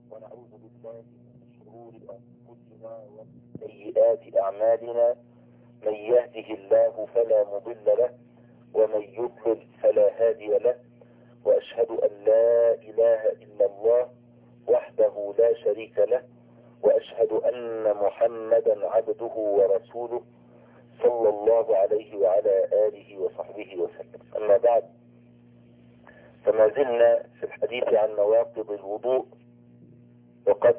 ونعوذ بالله من شرور أنفسنا ومن سيئات أعمالنا. من يهده الله فلا مضل له ومن يضلل فلا هادي له، وأشهد أن لا إله إلا الله وحده لا شريك له، وأشهد أن محمدا عبده ورسوله صلى الله عليه وعلى آله وصحبه وسلم. أما بعد، فما زلنا في الحديث عن نواقض الوضوء، وقد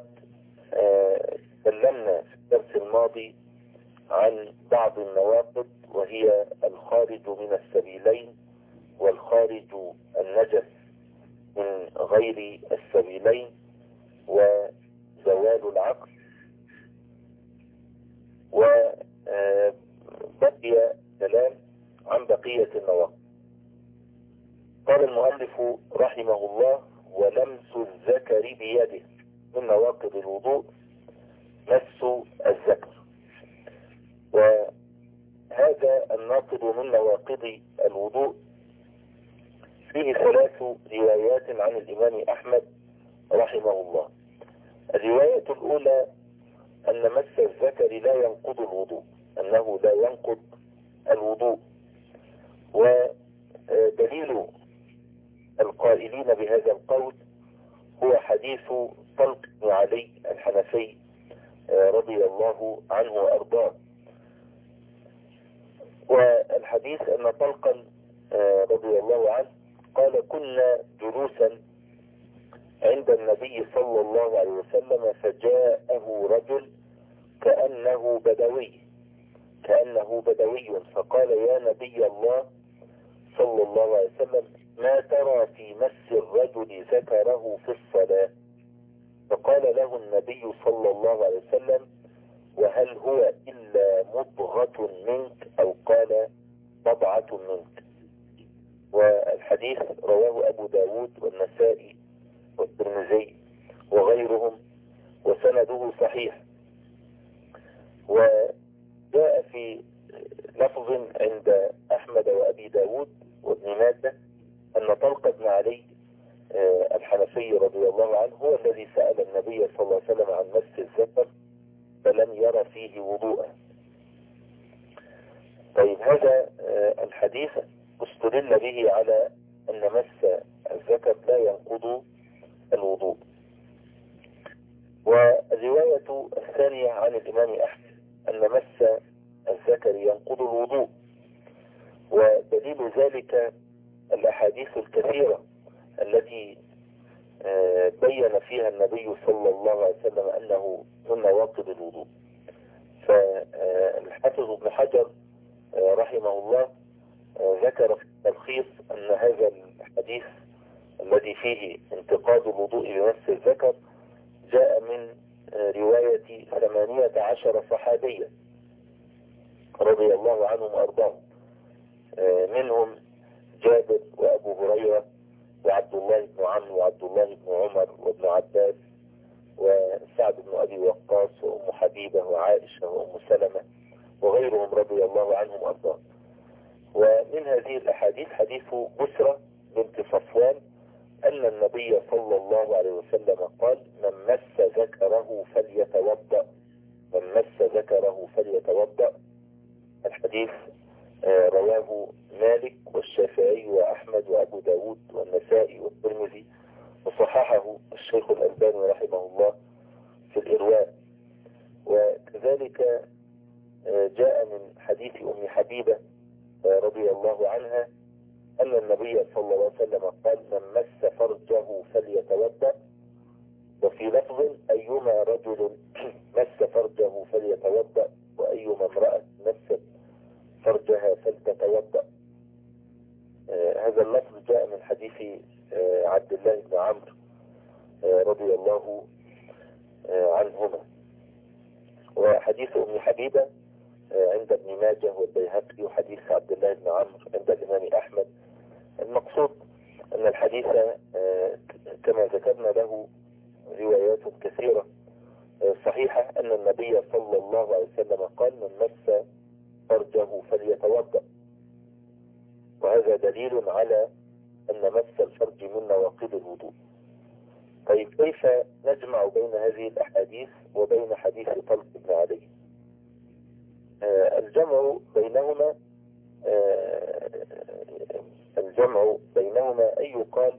تكلمنا في الدرس الماضي عن بعض النواقض، وهي الخارج من السبيلين والخارج النجس من غير السبيلين وزوال العقل. وبقي كلام عن بقية النواقض. قال المؤلف رحمه الله: ولمس الذكر بيده. من نواقض الوضوء مس الذكر، وهذا الناقض من نواقض الوضوء فيه 3 روايات عن الإمام أحمد رحمه الله. الرواية الأولى أن مس الذكر لا ينقض الوضوء، أنه لا ينقض الوضوء. ودليل القائلين بهذا القول هو حديث طلق بن علي الحنفي رضي الله عنه وأرضاه. والحديث أن طلقا رضي الله عنه قال: كنا جلوسا عند النبي صلى الله عليه وسلم فجاءه رجل كأنه بدوي فقال: يا نبي الله صلى الله عليه وسلم، ما ترى في مس الرجل ذكره في الصلاة؟ فقال له النبي صلى الله عليه وسلم: وهل هو إلا مضغة منك، أو قال بضعة منك. والحديث رواه أبو داود والنسائي والترمذي وغيرهم، وسنده صحيح. وجاء في لفظ عند أحمد وأبي داود وابن ماجه أن طلق بن علي الحنفي رضي الله عنه هو الذي سأل النبي صلى الله عليه وسلم عن مس الذكر فلم ير فيه وضوءا. طيب، هذا الحديث استدل به على أن مس الذكر لا ينقض الوضوء. والرواية الثانية عن الإمام أحمد أن مس الذكر ينقض الوضوء، ودليل ذلك الأحاديث الكثيرة التي بين فيها النبي صلى الله عليه وسلم أنه من نواقض الوضوء. فالحافظ ابن حجر رحمه الله ذكر في التلخيص أن هذا الحديث الذي فيه انتقاض الوضوء بمس الذكر جاء من رواية 18 صحابيا رضي الله عنهم وأرضاهم، منهم جابر وأبو هريرة وعبد الله بن عمرو وعبد الله بن عمر وابن عباس وسعد بن أبي وقاص وأم حبيبة وعائشة وأم سلمة وغيرهم رضي الله عنهم وأرضاهم. ومن هذه الأحاديث حديث بسرة بنت صفوان أن النبي صلى الله عليه وسلم قال: من مس ذكره فليتوضأ، من مس ذكره فليتوضأ. الحديث رواه مالك والشافعي وأحمد وأبو داود والنسائي والترمذي، وصححه الشيخ الألباني رحمه الله في الإرواء. وكذلك جاء من حديث أم حبيبة رضي الله عنها أن النبي صلى الله عليه وسلم قال: من مس فرجه فليتوضأ. وفي لفظ: أيما رجل مس فرجه فليتوضأ، وأيما امرأة مست فرجها فلتتوضأ. هذا اللفظ جاء من حديث عبد الله بن عمرو رضي الله عنهما. وحديث أم حبيبة عند ابن ماجه والبيهقي، وحديث عبد الله بن عمرو عند الإمام أحمد. المقصود أن الحديث كما ذكرنا له روايات كثيرة صحيحة أن النبي صلى الله عليه وسلم قال: من مس فرجه فليتوضأ. وهذا دليل على أن مس الفرج من نواقض الوضوء. طيب، كيف نجمع بين هذه الأحاديث وبين حديث طلق بن علي؟ الجمع بينهما أن يقال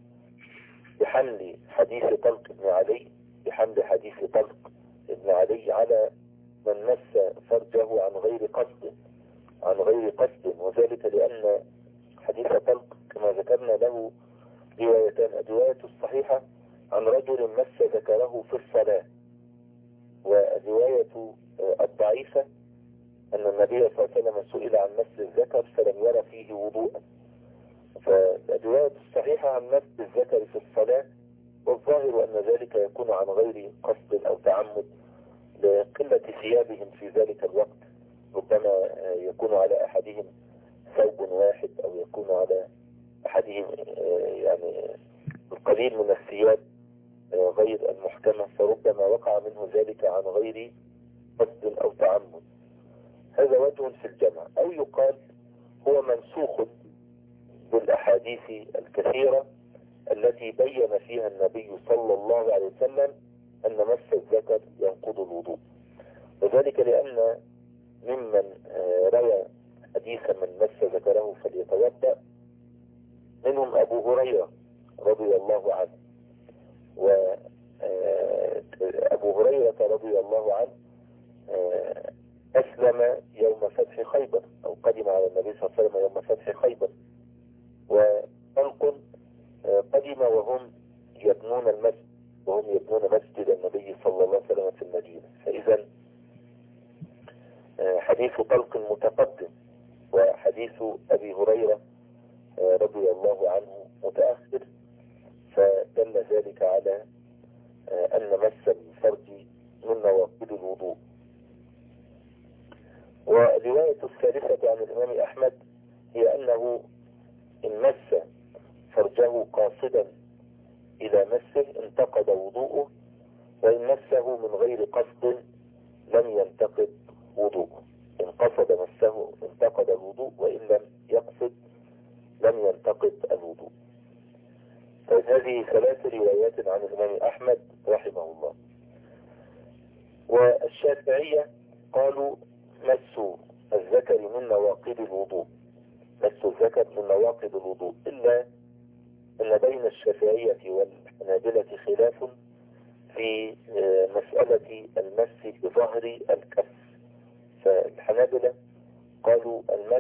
بحمل حديث طلق بن علي على من مس فرجه عن غير قصد، وذلك لأن حديث طلق كما ذكرنا له روايتان: الرواية الصحيحة عن رجل مس ذكره في الصلاة، والرواية الضعيفة أن النبي صلى الله عليه وسلم سئل عن مس الذكر فلم ير فيه وضوءا. فالرواية الصحيحة عن مس الذكر في الصلاة، والظاهر أن ذلك يكون عن غير قصد أو تعمد لقلة ثيابهم في ذلك الوقت، ربما يكون على أحدهم ثوب واحد أو يكون على أحدهم يعني القليل من الثياب غير المحكمة، فربما وقع منه ذلك عن غير قصد أو تعمد. هذا وجه في الجمع. أو يقال هو منسوخ بالأحاديث الكثيرة التي بين فيها النبي صلى الله عليه وسلم أن مس الذكر ينقض الوضوء، وذلك لأن ممن روى حديث من مس ذكره فليتوضأ منهم أبو هريرة رضي الله عنه. وأبو هريرة رضي الله عنه أسلم يوم فتح خيبر، أو قدم على النبي صلى الله عليه وسلم يوم فتح خيبر، وطلق قدم وهم يبنون مسجد النبي صلى الله عليه وسلم في المدينة. فإذا حديث طلق متقدم وحديث أبي هريرة رضي الله عنه متأخر، فدل ذلك على أن مس الفرج من نواقض الوضوء. والرواية الثالثة عن الإمام أحمد هي أنه إن مس فرجه قاصدا إلى مسه انتقض وضوءه، وإن مسه من غير قصد لم ينتقض وضوءه. إن قصد مسه انتقض الوضوء، وإن لم يقصد لم ينتقض الوضوء. هذه 3 روايات عن الإمام أحمد رحمه الله. والشافعية قالوا مس الذكر من نواقض الوضوء، إلا أن بين الشافعية والحنابلة خلاف في مسألة المس بظهر الكف. فالحنابلة قالوا المس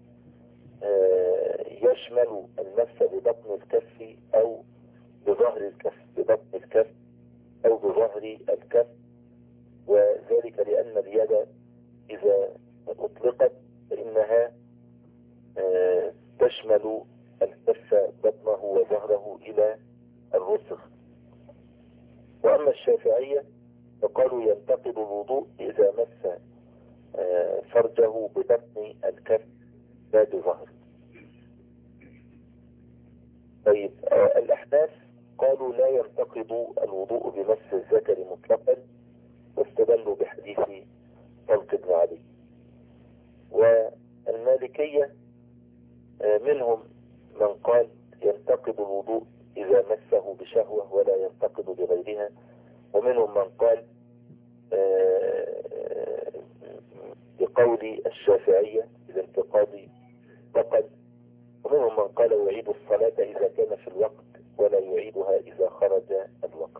يشمل المس ببطن الكف أو بظهر الكف، أو بظهر الكف، وذلك لأن اليد إذا أطلقت فإنها تشمل الكف بطنه وظهره إلى الرسغ. وأما الشافعية فقالوا ينتقض الوضوء إذا مس فرجه ببطن الكف لا بظهره. طيب الأحناف قالوا لا ينتقض الوضوء بمس الذكر مطلقا، واستدلوا بحديث طلق بن علي. والمالكية منهم من قال ينتقض الوضوء إذا مسه بشهوة ولا ينتقض بغيرها، ومنهم من قال بقول الشافعية بالانتقاض فقط، ومنهم من قال يعيد الصلاة إذا كان في الوقت ولا يعيدها إذا خرج الوقت.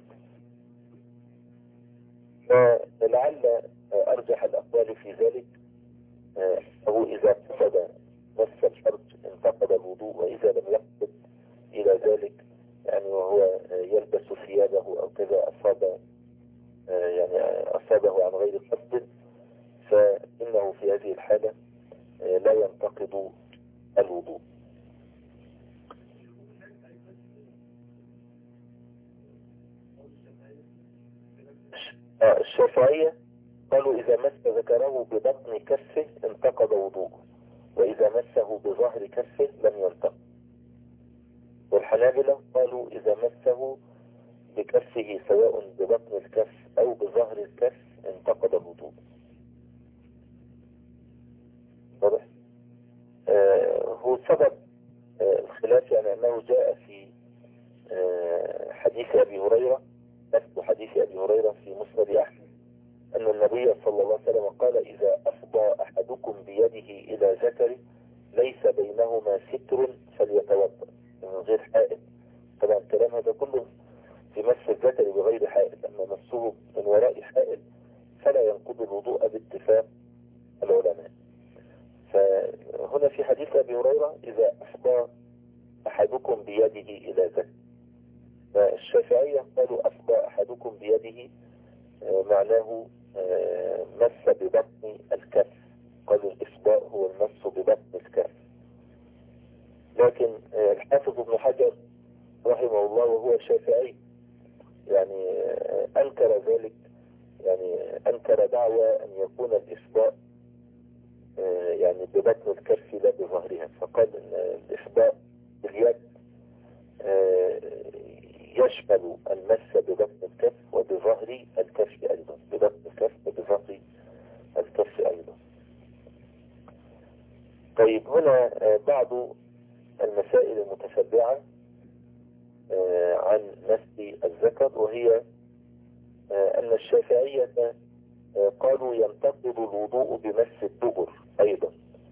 فلعل أرجح الأقوال في ذلك أو إذا قصد مس الفرج انتقض الوضوء، وإذا لم يقصد إلى ذلك يعني وهو يلبس ثيابه أو كذا أصابه عن غير قصد، فإنه في هذه الحالة لا ينتقض الوضوء. الشافعية قالوا إذا مس ذكره ببطن كفه انتقض وضوءه، وإذا مسه بظهر كفه لم ينتقض. والحنابلة قالوا إذا مسه بكفه سواء ببطن الكف أو بظهر الكف انتقض الوضوء. واضح؟ هو سبب الخلاف يعني أنه جاء في حديث أبي هريرة نفس حديث أبي هريرة في مسند أحمد أن النبي صلى الله عليه وسلم قال إذا أفضى أحدكم بيده إلى ذكره ليس بينهما ستر فليتوضأ من غير حائل. طبعا الكلام هذا كله في مس الذكر بغير حائل، أما مسه من وراء حائل فلا ينقض الوضوء باتفاق العلماء. فهنا في حديث أبي هريرة إذا أفضى أحدكم بيده إلى ذكر، فالشافعية قالوا أفضى أحدكم بيده معناه مس ببطن الكف، قالوا الإفضاء هو المس ببطن الكف. لكن الحافظ ابن حجر رحمه الله وهو شافعي يعني أنكر ذلك، يعني أنكر دعوى أن يكون الإفضاء يعني ببطن الكف لا بظهرها، فقال أن الإفضاء باليد يشمل المس ببطن الكف وبظهر الكف أيضا، ببطن الكف وبظهر الكف أيضا. طيب هنا بعض المسائل المتشبعة عن مس الذكر، وهي أن الشافعية قالوا ينتقض الوضوء بمس الدبر أيضا،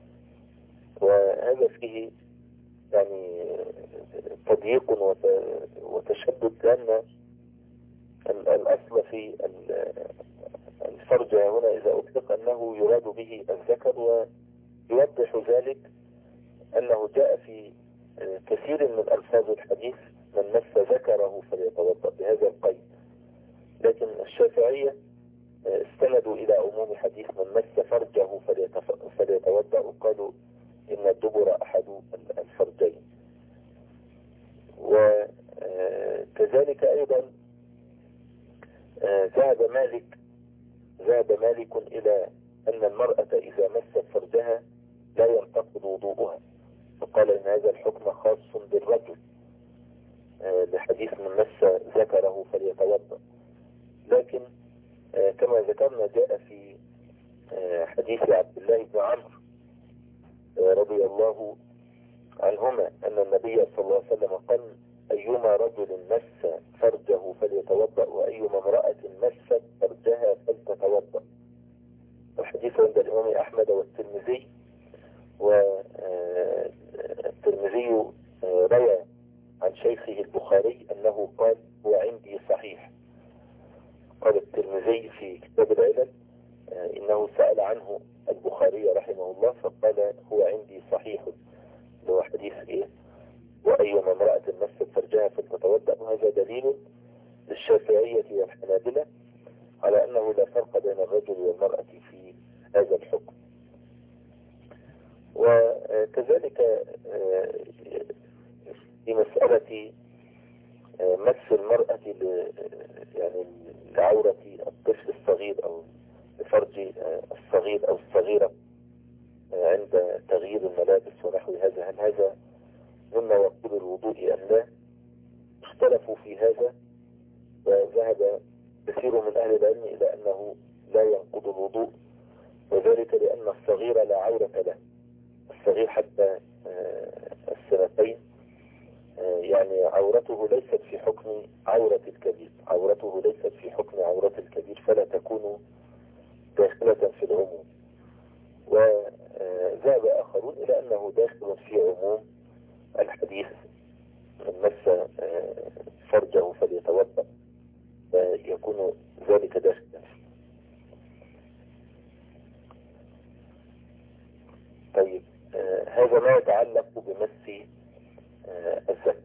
وهذا فيه يعني تضييق وتشدد، لأن الأصل في الفرج هنا إذا أطلق أنه يراد به الذكر، ويوضح ذلك أنه جاء في كثير من ألفاظ الحديث من مس ذكره فليتوضأ بهذا القيد، لكن الشافعية استندوا إلى عموم حديث من مس فرجه فليتوضأ، وقالوا إن الدبر أحد الفرجين. وكذلك أيضا ذهب مالك إلى أن المرأة إذا مست فرجها لا ينتقض وضوءها، فقال إن هذا الحكم خاص بالرجل لحديث من مس ذكره فليتوضأ. لكن كما ذكرنا جاء في حديث عبد الله بن عمرو رضي الله عنهما أن النبي صلى الله عليه وسلم قال أيما رجل مس فرجه فليتوضأ وأيما امرأة مست فرجها فلتتوضأ. الحديث عند الإمام أحمد والترمذي، والترمذي روى عن شيخه البخاري أنه قال هو عندي صحيح. قال الترمذي في كتاب العلل إنه سأل عنه البخاري رحمه الله فقال هو عندي صحيح، هو حديث إيه وأيما امرأة مست فرجها فلتتوضأ. وهذا دليل للشافعية والحنابلة على أنه لا فرق بين الرجل والمرأة في هذا الحكم. وكذلك في مسألة مس المرأة يعني لعورة الطفل الصغير أو لفرج الصغير أو الصغيرة عند تغيير الملابس ونحو هذا، هل هذا من نواقض الوضوء أم لا؟ اختلفوا في هذا، وذهب كثير من أهل العلم إلى أنه لا ينقض الوضوء، وذلك لأن الصغير لا عورة له، الصغير حتى السنتين يعني عورته ليست في حكم عورة الكبير، عورته ليست في حكم عورة الكبير، فلا تكون داخلة في العموم. وذهب آخرون إلى أنه داخل في عموم الحديث من مس فرجه فليتوضأ، فيكون ذلك داخلا فيه. طيب هذا ما يتعلق بمس الذكر.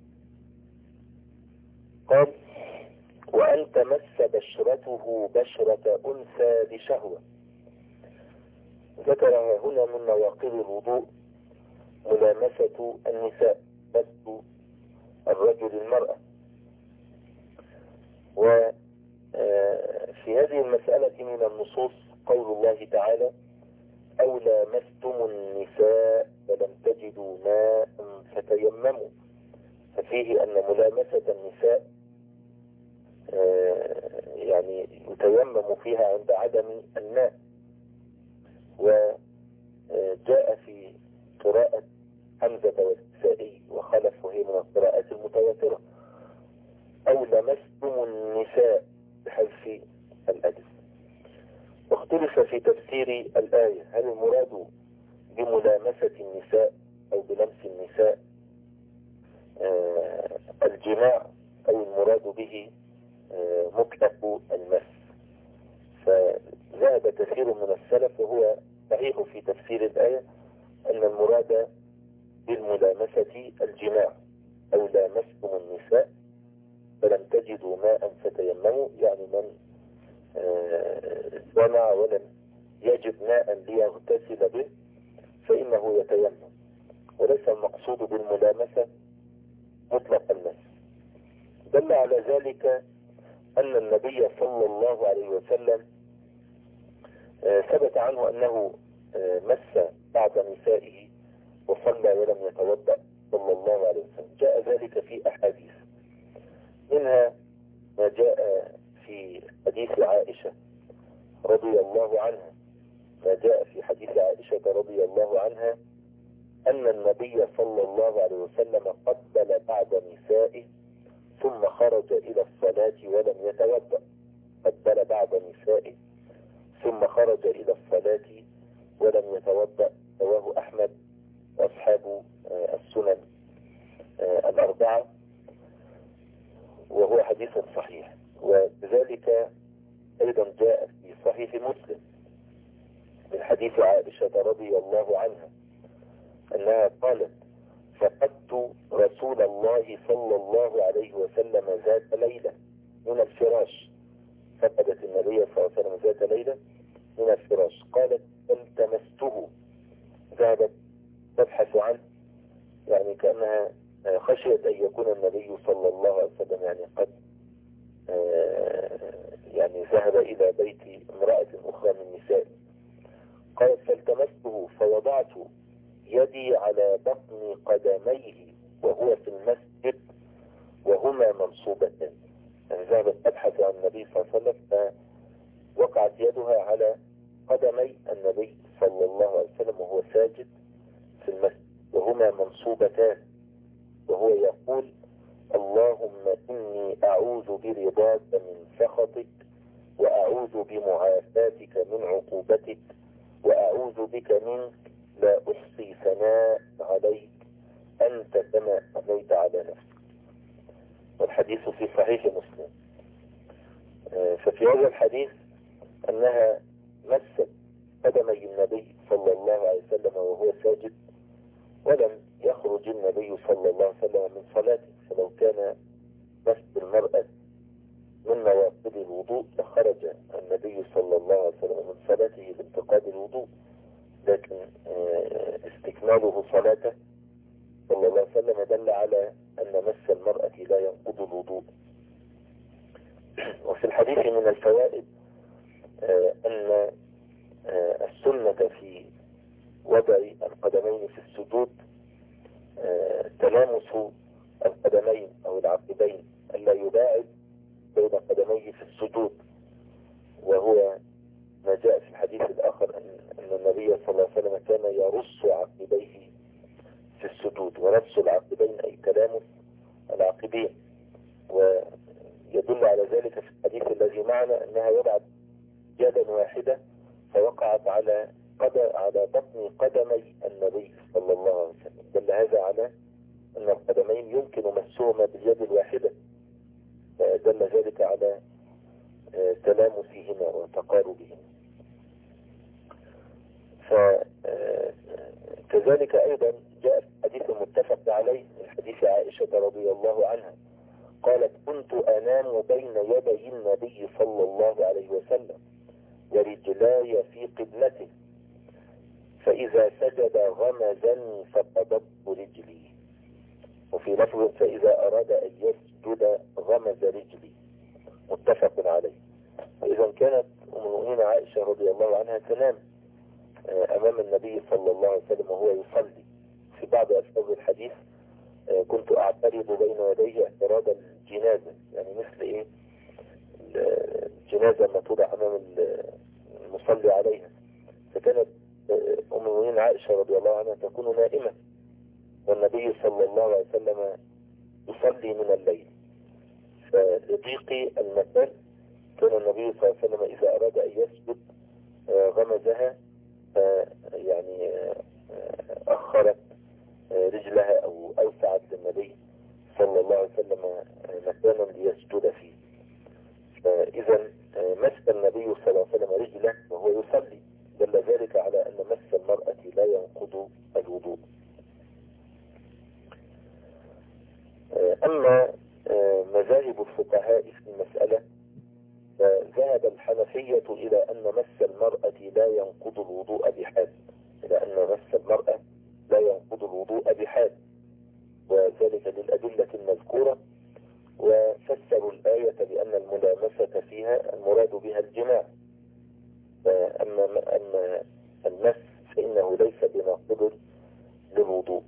قال وأن تمس بشرته بشرة أنثى بشهوة. ذكر هنا من نواقض الوضوء ملامسة النساء، مس الرجل المرأة. وفي هذه المسألة من النصوص قول الله تعالى أو لامستم النساء فلم تجدوا ماء فتيمموا، ففيه أن ملامسة النساء يعني يتيمم فيها عند عدم الماء. وجاء في قراءة حمزة والكسائي وخلف، وهي من القراءات المتواترة أو لمستم النساء ففي تفسير الآية هل المراد بملامسة النساء أو بلمس النساء الجماع، أو المراد به مطلق المس؟ فذهب كثير من السلف وهو صحيح في تفسير الآية أن المراد بالملامسة الجماع، أو لامستم النساء فلم تجدوا ماء فتيمموا، يعني من جمع ولم يجد ماء ليغتسل به فإنه يتيمم، وليس المقصود بالملامسة مطلق المس. دل على ذلك أن النبي صلى الله عليه وسلم ثبت عنه أنه مس بعض نسائه وصلى ولم يتوضأ صلى الله عليه وسلم. جاء ذلك في أحاديث، منها ما جاء في حديث عائشة رضي الله عنها، ما جاء في حديث عائشة رضي الله عنها أن النبي صلى الله عليه وسلم قبل بعض نسائه ثم خرج إلى الصلاة ولم يتوضأ. قبل بعض نسائه ثم خرج إلى الصلاة ولم يتوضأ، رواه أحمد وأصحاب السنن الأربعة، وهو حديث صحيح. وكذلك أيضا جاء في صحيح مسلم من حديث عائشة رضي الله عنها أنها قالت: فقدت رسول الله صلى الله عليه وسلم ذات ليلة من الفراش. فقدت النبي صلى الله عليه وسلم ذات ليلة من الفراش. قالت: التمسته، ذهبت تبحث عنه، يعني كأنها خشيت أن يكون النبي صلى الله عليه وسلم يعني قد يعني ذهب إلى بيت امرأة أخرى من نسائه. قالت: فالتمسته فوضعت يدي على بطن قدميه وهو في المسجد وهما منصوبتان. يعني ذهبت تبحث عن النبي صلى الله عليه وسلم فوقعت يدها على قدمي النبي صلى الله عليه وسلم وهو ساجد في المسجد وهما منصوبتان، وهو يقول: اللهم إني أعوذ برضاك من سخطك، وأعوذ بمعافاتك من عقوبتك، وأعوذ بك منك، لا أحصي ثناء عليك أنت كما أثنيت على نفسك. والحديث في صحيح مسلم. ففي هذا الحديث أنها مست قدمي النبي صلى الله عليه وسلم وهو ساجد، ولم يخرج النبي صلى الله عليه وسلم من صلاته، فلو كان مس المرأة من نوافل الوضوء لخرج النبي صلى الله عليه وسلم من صلاته بانتقاد الوضوء، لكن استكماله صلاته صلى الله عليه وسلم دل على أن مس المرأة لا ينقض الوضوء. وفي الحديث من الفوائد أن السنة في وضع القدمين في السجود تلامس القدمين أو العقبين، ألا يباعد بين قدميه في السجود، وهو ما جاء في الحديث الآخر أن النبي صلى الله عليه وسلم كان يرص عقبيه في السجود، ورص العقبين أي تلامس العقبين. ويدل على ذلك في الحديث الذي معنا أنها وضعت يدا واحدة فوقعت على بطن قدمي النبي صلى الله عليه وسلم. دل هذا على أن القدمين يمكن مسهما باليد الواحدة، دل ذلك على تلامسهما وتقاربهما. فكذلك أيضا جاء في حديث متفق عليه من حديث عائشة رضي الله عنها قالت: كنت أنام بين يدي النبي صلى الله عليه وسلم ورجلاي في قبلته، فإذا سجد غمزني فقبضت رجلي، وفي لفظ فإذا أراد أن يسجد غمز رجلي، متفق عليه. فإذا كانت أم المؤمنين عائشة رضي الله عنها تنام أمام النبي صلى الله عليه وسلم وهو يصلي. في بعض ألفاظ الحديث كنت أعترض بين يديه اعتراض الجنازة، يعني مثل إيه الجنازة ما توضع أمام المصلي عليها. فكانت أم المؤمنين عائشة رضي الله عنها تكون نائمة والنبي صلى الله عليه وسلم يصلي من الليل، فلضيق المكان كان النبي صلى الله عليه وسلم إذا أراد أن يسجد غمزها يعني أخرت رجلها أو أوسعت للنبي صلى الله عليه وسلم مكانا ليسجد فيه. فإذا مس النبي صلى الله عليه وسلم رجله وهو يصلي، دل ذلك على أن مس المرأة لا ينقض الوضوء. أما مذاهب الفقهاء في المسألة، فذهب الحنفية إلى أن مس المرأة لا ينقض الوضوء بحال، إلى أن مس المرأة لا ينقض الوضوء بحال، وذلك للأدلة المذكورة. وفسروا الآية بأن الملامسة فيها المراد بها الجماع، أما المس فإنه ليس بناقض للوضوء.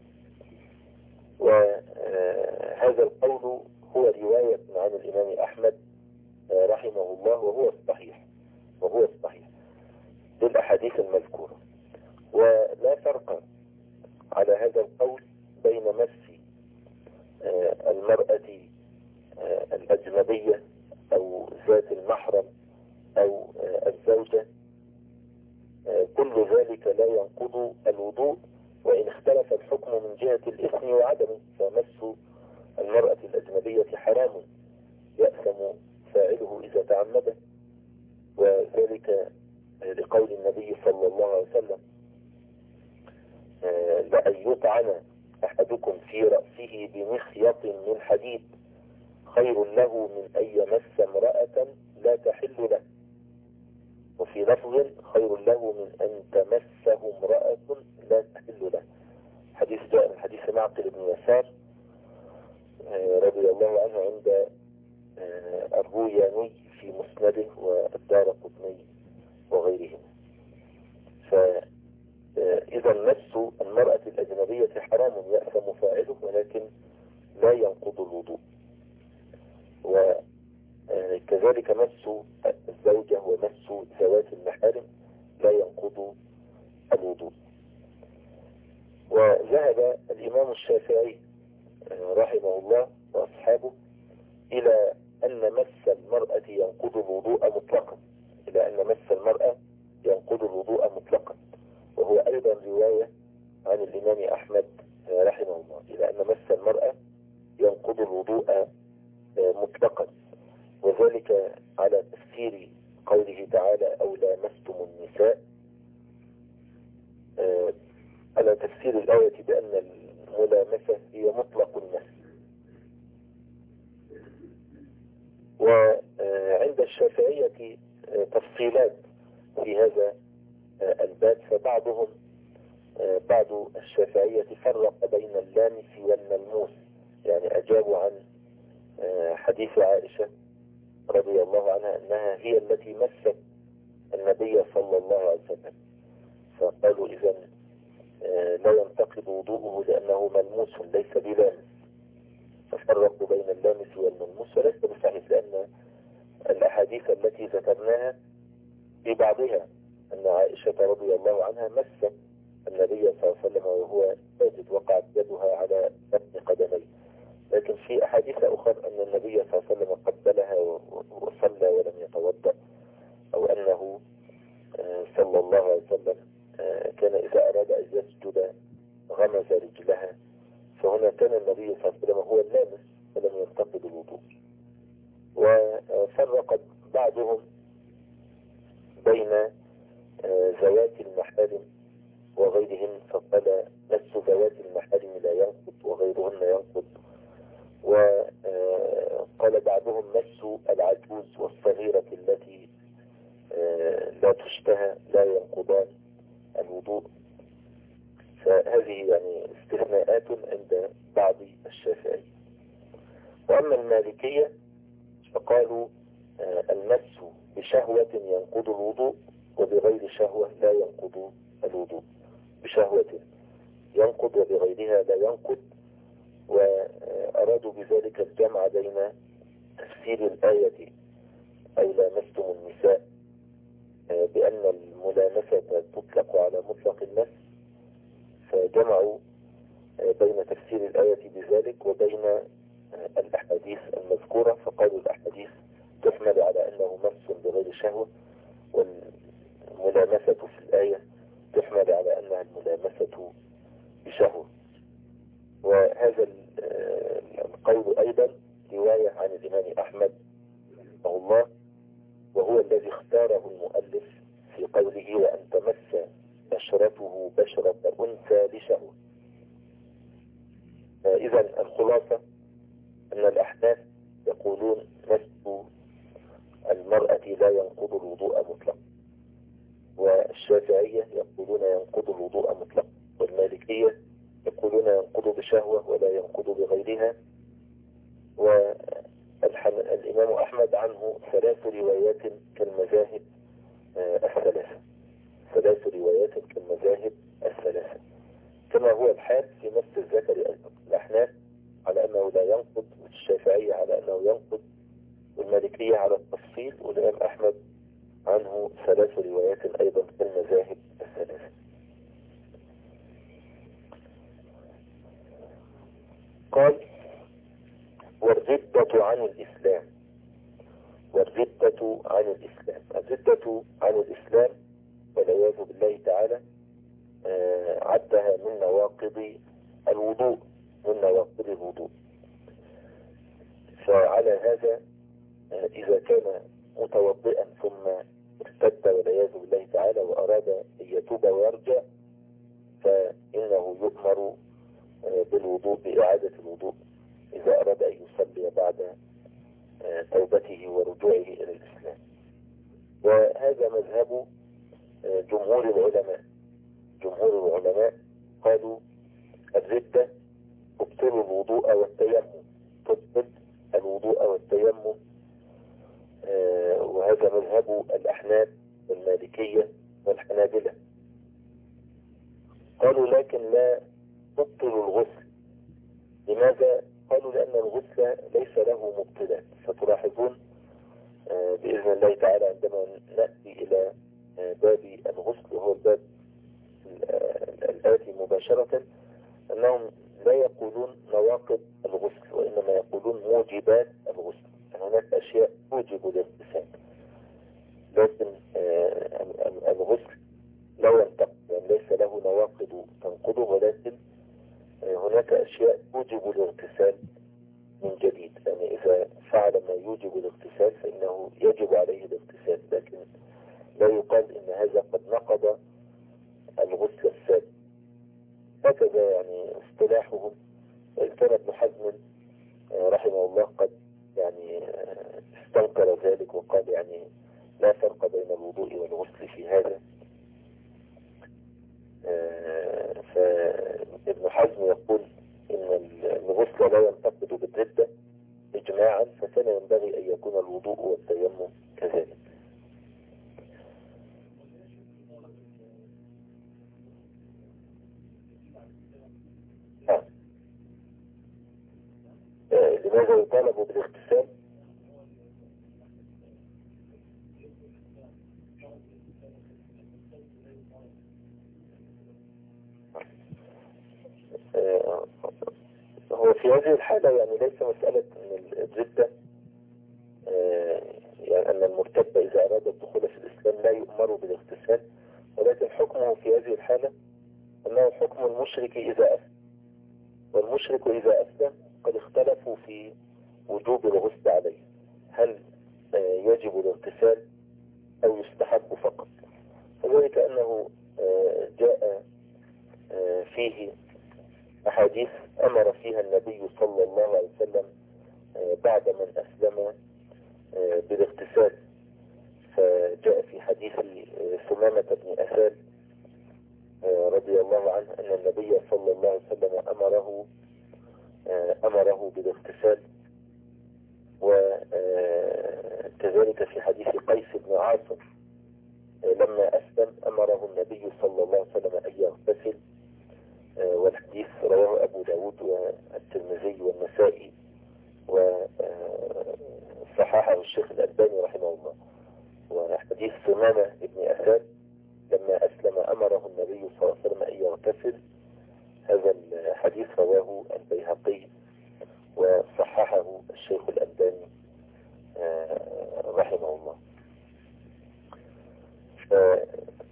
وهذا القول هو رواية عن الإمام أحمد رحمه الله، وهو الصحيح للأحاديث المذكورة. ولا فرق على هذا القول بين مس المرأة الأجنبية أو ذات المحرم أو الزوجة، كل ذلك لا ينقض الوضوء، وإن اختلف الحكم من جهة الإثم وعدمه. فمس المرأة الأجنبية حرام يأثم فاعله إذا تعمده، وذلك لقول النبي صلى الله عليه وسلم: لأن يطعن أحدكم في رأسه بمخيط من حديد خير له من أن يمس امرأة لا تحل له، وفي لفظ: خير له من أن تمسه امرأة لا تحل له. حديث جاء من حديث معقل بن يسار رضي الله عنه عند الروياني في مسنده والدارقطني وغيرهم. فإذا مس المرأة الأجنبية حرام يأثم فاعله، ولكن لا ينقض الوضوء. وكذلك مس الزوجة ومس ذوات المحارم لا ينقض الوضوء. وذهب الإمام الشافعي رحمه الله وأصحابه إلى أن مس المرأة ينقض الوضوء مطلقا، وهو أيضا رواية عن الإمام أحمد رحمه الله، إلى أن مس المرأة ينقض الوضوء مطلقا، وذلك على تفسير قوله تعالى: أو لامستم النساء، على تفسير الآية بأن الملامسة هي مطلق المس. وعند الشافعية تفصيلات في هذا الباب، فبعض الشافعية فرق بين اللامس والملموس، يعني أجابوا عن حديث عائشة رضي الله عنها أنها هي التي مست النبي صلى الله عليه وسلم، فقالوا إذن لا ينتقض وضوءه لأنه ملموس ليس بلامس، ففرقوا بين اللامس والملموس، وليس بصحيح، لأن الأحاديث التي ذكرناها في بعضها أن عائشة رضي الله عنها مست النبي صلى الله عليه وسلم وهو ساجد، وقعت يدها على بطن قدميه، لكن في أحاديث أخرى أن النبي صلى الله عليه وسلم قبلها وصلى ولم يتوضأ، أو أنه صلى الله عليه وسلم كان إذا أراد أن يسجد غمز رجلها، فهنا كان النبي صلى الله عليه وسلم هو اللامس ولم ينتقض الوضوء. وفرق بعضهم بين ذوات المحارم وغيرهن، فقال مس ذوات المحارم لا ينقض وغيرهن ينقض. وقال بعضهم مس العجوز والصغيرة التي لا تشتهى لا ينقضان الوضوء. فهذه يعني استثناءات عند بعض الشافعي. وأما المالكية فقالوا المس بشهوة ينقض الوضوء، وبغير شهوة لا ينقض الوضوء. بشهوة ينقض وبغيرها لا ينقض. وأرادوا بذلك الجمع بين تفسير الآية أو لامستم النساء بأن الملامسة تطلق على مطلق المس، فجمعوا بين تفسير الآية بذلك وبين الأحاديث المذكورة، فقالوا الأحاديث تحمل على أنه مس بغير شهوة، الملامسة في الآية تحمل على أنها الملامسة بشهوة. وهذا القول أيضا رواية عن الإمام أحمد رحمه الله، وهو الذي اختاره المؤلف في قوله وأن تمس بشرته بشرة أنثى لشهوة. إذا الخلاصة أن الأحناف يقولون مس المرأة لا ينقض الوضوء مطلقا، والشافعية يقولون ينقض الوضوء مطلقا، والمالكية يقولون ينقض بشهوة ولا ينقض بغيرها. والإمام أحمد عنه 3 روايات كالمذاهب الثلاثة، 3 روايات كالمذاهب الثلاثة، كما هو الحال في مس الذكر أيضا. الأحناف على أنه لا ينقض، والشافعية على أنه ينقض، والمالكية على التفصيل، والإمام أحمد عنه 3 روايات أيضا كالمذاهب الثلاثة. قال والردة عن الإسلام. والردة عن الإسلام، الردة عن الإسلام والعياذ بالله تعالى عدها من نواقض الوضوء، من نواقض الوضوء. فعلى هذا إذا كان متوضئا ثم ارتد والعياذ بالله تعالى وأراد أن يتوب ويرجع، فإنه يؤمر بالوضوء، بإعادة الوضوء إذا أراد أن يصلي بعد توبته ورجوعه إلى الإسلام. وهذا مذهب جمهور العلماء. جمهور العلماء قالوا الردة تبطل الوضوء والتيمم، تبطل الوضوء والتيمم. وهذا مذهب الأحناف والمالكية والحنابلة. قالوا لكن لا تبطل الغسل. لماذا؟ قالوا لأن الغسل ليس له مبطلات. ستلاحظون بإذن الله تعالى عندما نأتي إلى باب الغسل، وهو الباب الآتي مباشرة، أنهم لا يقولون نواقض الغسل، وإنما يقولون موجبات الغسل. هناك أشياء توجب الاغتسال، لكن الغسل لا ينتقض، يعني ليس له نواقض تنقضه، ولكن هناك أشياء توجب الاغتسال من جديد. يعني إذا فعل ما يوجب الاغتسال فإنه يجب عليه الاغتسال، لكن لا يقال إن هذا قد نقض الغسل السابق. هكذا يعني اصطلاحهم. كان ابن حزم رحمه الله قد يعني استنكر ذلك وقال يعني لا فرق بين الوضوء والغسل في هذا. فابن حزم يقول إن الغسل لا ينتقد بالردة إجماعا، فكان ينبغي أن يكون الوضوء والتيمم كذلك. لماذا يطالب بالاغتسال؟ هو في هذه الحالة يعني ليس مسألة أن الردة، يعني أن المرتد إذا أراد الدخول في الإسلام لا يؤمر بالاغتسال، ولكن حكمه في هذه الحالة أنه حكم المشرك إذا أسلم. والمشرك إذا أسلم قد اختلفوا في وجوب الغسل عليه، هل يجب الاغتسال أو يستحب فقط. وذلك أنه جاء فيه أحاديث أمر فيها النبي صلى الله عليه وسلم بعد من أسلم بالاغتسال. فجاء في حديث ثمامة بن أسال رضي الله عنه أن النبي صلى الله عليه وسلم أمره بالاغتسال. وكذلك في حديث قيس بن عاصم لما أسلم أمره النبي صلى الله عليه وسلم أن يغتسل. والحديث رواه أبو داود والترمذي والنسائي وصححه الشيخ الألباني رحمه الله. وحديث ثمامة بن أسال لما أسلم أمره النبي صلى الله عليه وسلم أن يغتسل، هذا الحديث رواه البيهقي وصححه الشيخ الألباني رحمه الله.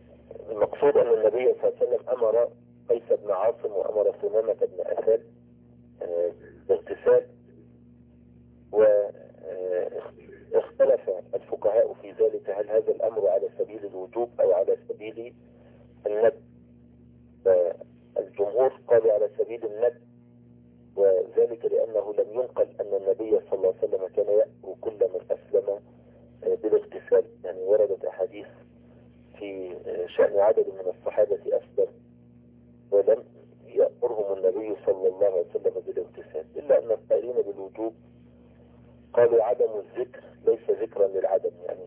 أمر قيس بن عاصم وأمر ثمامة بن أسد باغتسال، واختلف الفقهاء في ذلك هل هذا الأمر على سبيل الوجوب أو على سبيل الندب. فالجمهور قالوا على سبيل الندب، وذلك لأنه لم ينقل أن النبي صلى الله عليه وسلم كان يأمر كل من أسلم بالاغتسال. يعني وردت أحاديث في شأن عدد من الصحابة أسلم ولم يأمرهم النبي صلى الله عليه وسلم بالاغتسال، إلا أن القائلين بالوجوب قالوا عدم الذكر ليس ذكرا للعدم، يعني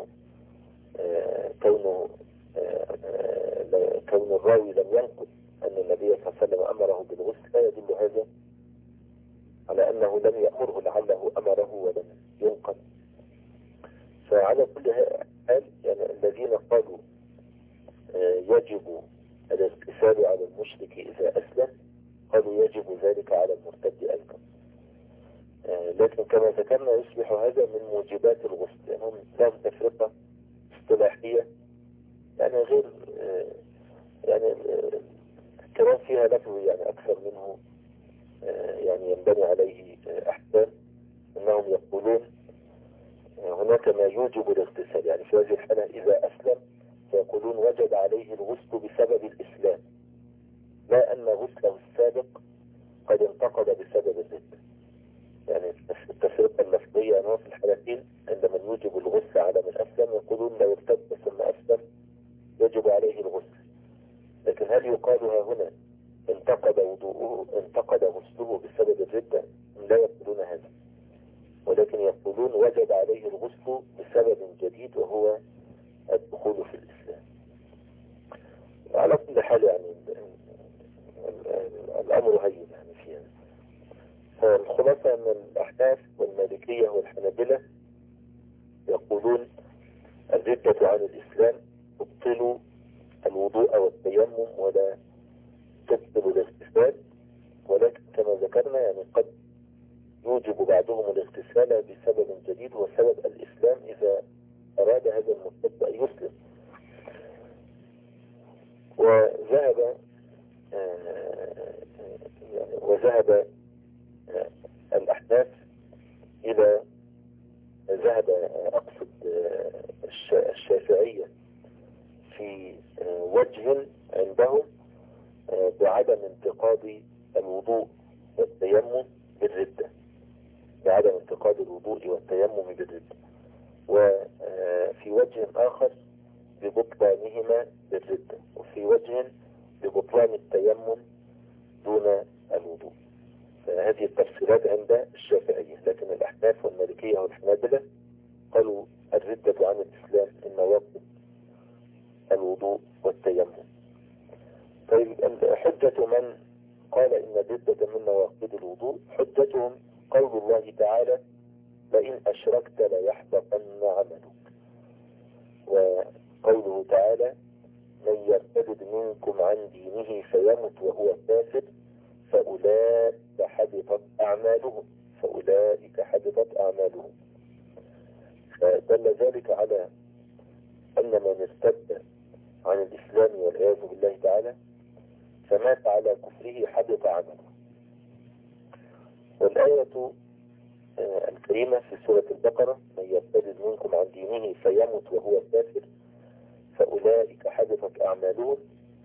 كون الراوي لم ينقل أن النبي صلى الله عليه وسلم أمره بالغسل لا يدل هذا على أنه لم يأمره، لعله أمره ولم ينقل. فعلى كل حال يعني الذين قالوا يجب الاغتسال على المشرك إذا أسلم قالوا يجب ذلك على المرتد أيضا. لكن كما ذكرنا يصبح هذا من موجبات الغسل، لأنهم لهم تفرقة اصطلاحية يعني غير يعني كمان فيها لفظ يعني أكثر منه يعني ينبني عليه أحكام. أنهم يقولون هناك ما يوجب الاغتسال، يعني في هذه الحالة إذا أسلم فيقولون وجب عليه الغسل بسبب الإسلام، لا أن غسله السابق قد انتقد بسبب الردة. يعني التفرقة اللفظية أنه في الحالتين عندما يوجب الغسل على من أسلم يقولون لو ارتد ثم أسلم يجب عليه الغسل، لكن هل يقال هنا انتقد وضوءه انتقد غسله بسبب الردة؟ لا يقولون هذا، ولكن يقولون وجب عليه الغسل بسبب جديد وهو الدخول في الإسلام. على كل حال يعني الأمر هين يعني فيها. فالخلاصة أن الأحناف والمالكية والحنابلة يقولون الردة عن الإسلام تبطل الوضوء والتيمم ولا تبطل الاغتسال، ولكن كما ذكرنا يعني قد يوجب بعضهم الاغتسال بسبب جديد وسبب الإسلام إذا أراد هذا المرتد أن يسلم. وذهب الأحناف إلى أقصد الشافعية في وجه عندهم بعدم انتقاض الوضوء والتيمم بالردة، بعدم انتقاض الوضوء والتيمم بالردة، وفي وجه آخر ببطلانهما بالردة، وفي وجه ببطلان التيمم دون الوضوء. فهذه التفصيلات عند الشافعية، لكن الأحناف والمالكية والحنابلة قالوا الردة عن الإسلام إن وقت الوضوء والتيمم. طيب حجة من قال إن الردة من نواقض الوضوء حجتهم قول الله تعالى لئن أشركت ليحبطن عملك، وقوله تعالى من يرتد منكم عن دينه فيمت وهو كافر فأولئك حبطت أعمالهم. فدل ذلك على أن من ارتد عن الإسلام والعياذ بالله تعالى فمات على كفره حبط عمله. والآية الكريمة في سورة البقرة من يرتد منكم عن دينه فيمت وهو كافر فأولئك حبطت أعمالهم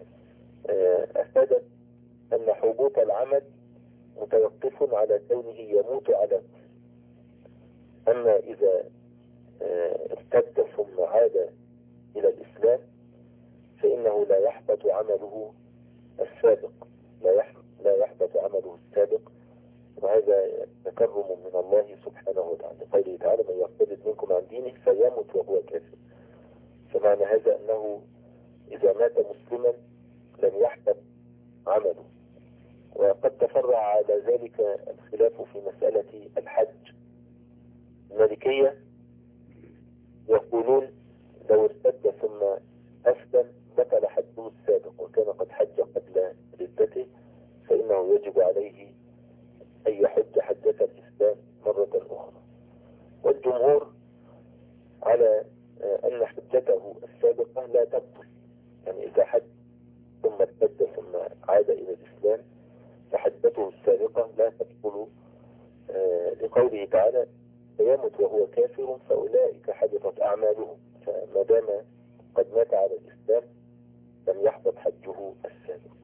أفادت أن حبوط العمل متوقف على كونه يموت على كفر. أما إذا ارتد ثم عاد إلى الإسلام فإنه لا يحبط عمله السابق، لا يحبط عمله السابق، وهذا تكرم من الله سبحانه وتعالى. قوله تعالى من يرتد منكم عن دينه فيمت وهو كافر، فمعنى هذا أنه إذا مات مسلما لم يحبط عمله. وقد تفرع على ذلك الخلاف في مسألة الحج. المالكية يقولون لو ارتد ثم أسلم بطل حجه السابق وكان قد حج قبل ردته، فإنه يجب عليه أن يحج حجة الإسلام مرة أخرى. والجمهور على أن حجته السابقة لا تبطل، يعني إذا حج ثم ارتد ثم عاد إلى الإسلام فحجته السابقة لا تدخل لقوله تعالى فيمت وهو كافر فأولئك حبطت أعمالهم، فما دام قد مات على الإسلام لم يحبط حجه السابق.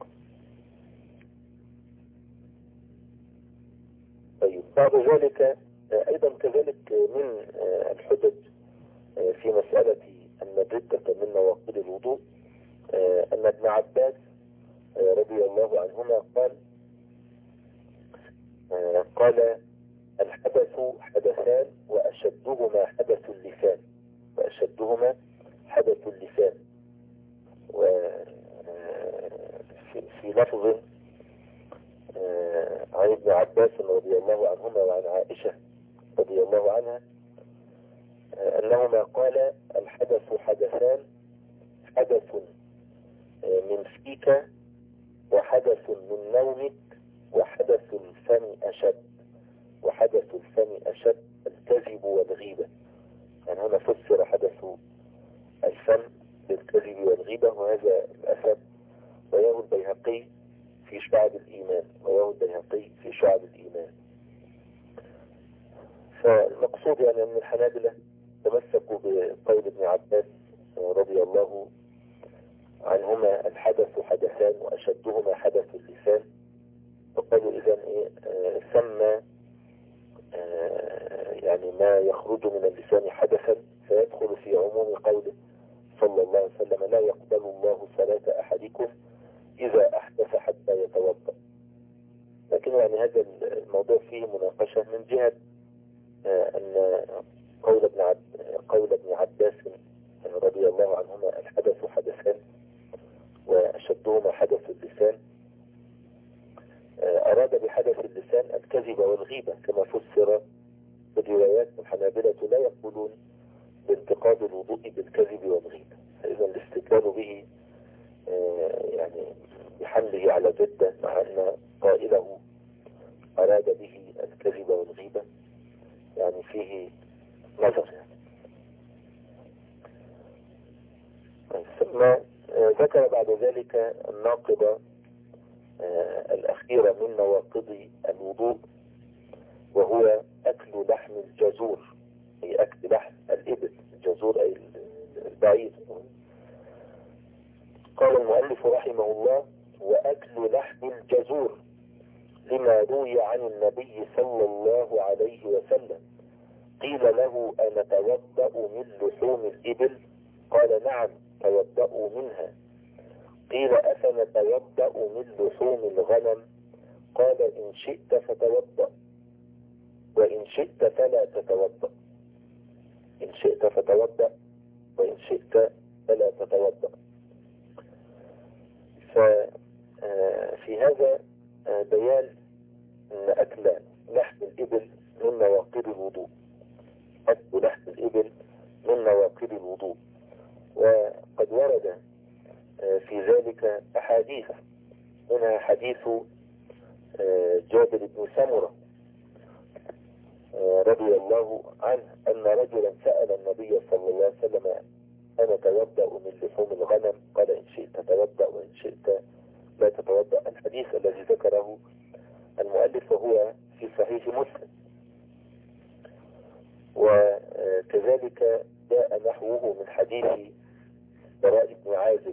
طيب بعد ذلك أيضا كذلك من الحجج في مسألة أن الردة من نواقض الوضوء أن ابن عباس رضي الله عنهما قال الحدث حدثان وأشدهما حدث اللسان، وأشدهما حدث اللسان. وفي لفظ عن ابن عباس رضي الله عنهما وعن عائشة رضي الله عنها أنهما قال الحدث حدثان، حدث من فيك وحدث من نومك وحدث الفم أشد، وحدث الفم أشد الكذب والغيبة. يعني هنا فسر حدث الفم بالكذب والغيبة، وهذا الأثر رواه البيهقي في شعب الإيمان، رواه البيهقي في شعب الإيمان. فالمقصود يعني أن الحنابلة تمسكوا بقول ابن عباس رضي الله عنهما الحدث حدثان وأشدهما حدث اللسان، وقالوا إذن سمى يعني ما يخرج من اللسان حدثا فيدخل في عموم قوله صلى الله عليه وسلم لا يقبل الله صلاة أحدكم إذا أحدث حتى يتوضأ. لكن يعني هذا الموضوع فيه مناقشة من جهة أن قول ابن عباس رضي الله عنهما الحدث حدثان وأشدهما حدث اللسان أراد بحدث اللسان الكذب والغيبة كما فسر بالروايات. الحنابلة لا يقولون بانتقاد الوضوء بالكذب والغيبة، فإذا الاستدلال به يعني بحمله على ضده مع أن قائله أراد به الكذب والغيبة يعني فيه نظر يعني. ثم ذكر بعد ذلك الناقضة الأخيرة من نواقض الوضوء وهو أكل لحم الجزور، أي أكل لحم الإبل، الجزور أي البعير. قال المؤلف رحمه الله وأكل لحم الجزور لما روي عن النبي صلى الله عليه وسلم قيل له أنا توضأ من لحوم الإبل؟ قال نعم توضأوا منها. قيل أفنتوضأ من لحوم الغنم؟ قال إن شئت فتوضأ وإن شئت فلا تتوضأ، إن شئت فتوضأ وإن شئت فلا تتوضأ. ففي هذا بيان أن أكل لحم الإبل من نواقض الوضوء، أكل لحم الإبل من نواقض الوضوء. وقد ورد في ذلك أحاديث، منها حديث جابر بن سمرة رضي الله عنه أن رجلا سأل النبي صلى الله عليه وسلم أنا توضأ من لحوم الغنم؟ قال إن شئت توضأ وإن شئت لا تتوضأ. الحديث الذي ذكره المؤلف وهو في صحيح مسلم. وكذلك جاء نحوه من حديث براء بن عازب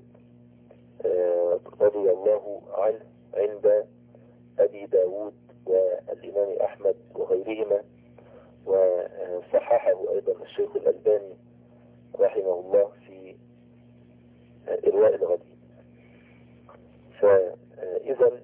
رضي الله عنه عند أبي داود والإمام أحمد وغيرهما، وصححه أيضا الشيخ الألباني رحمه الله في إرواء الغدير. فإذا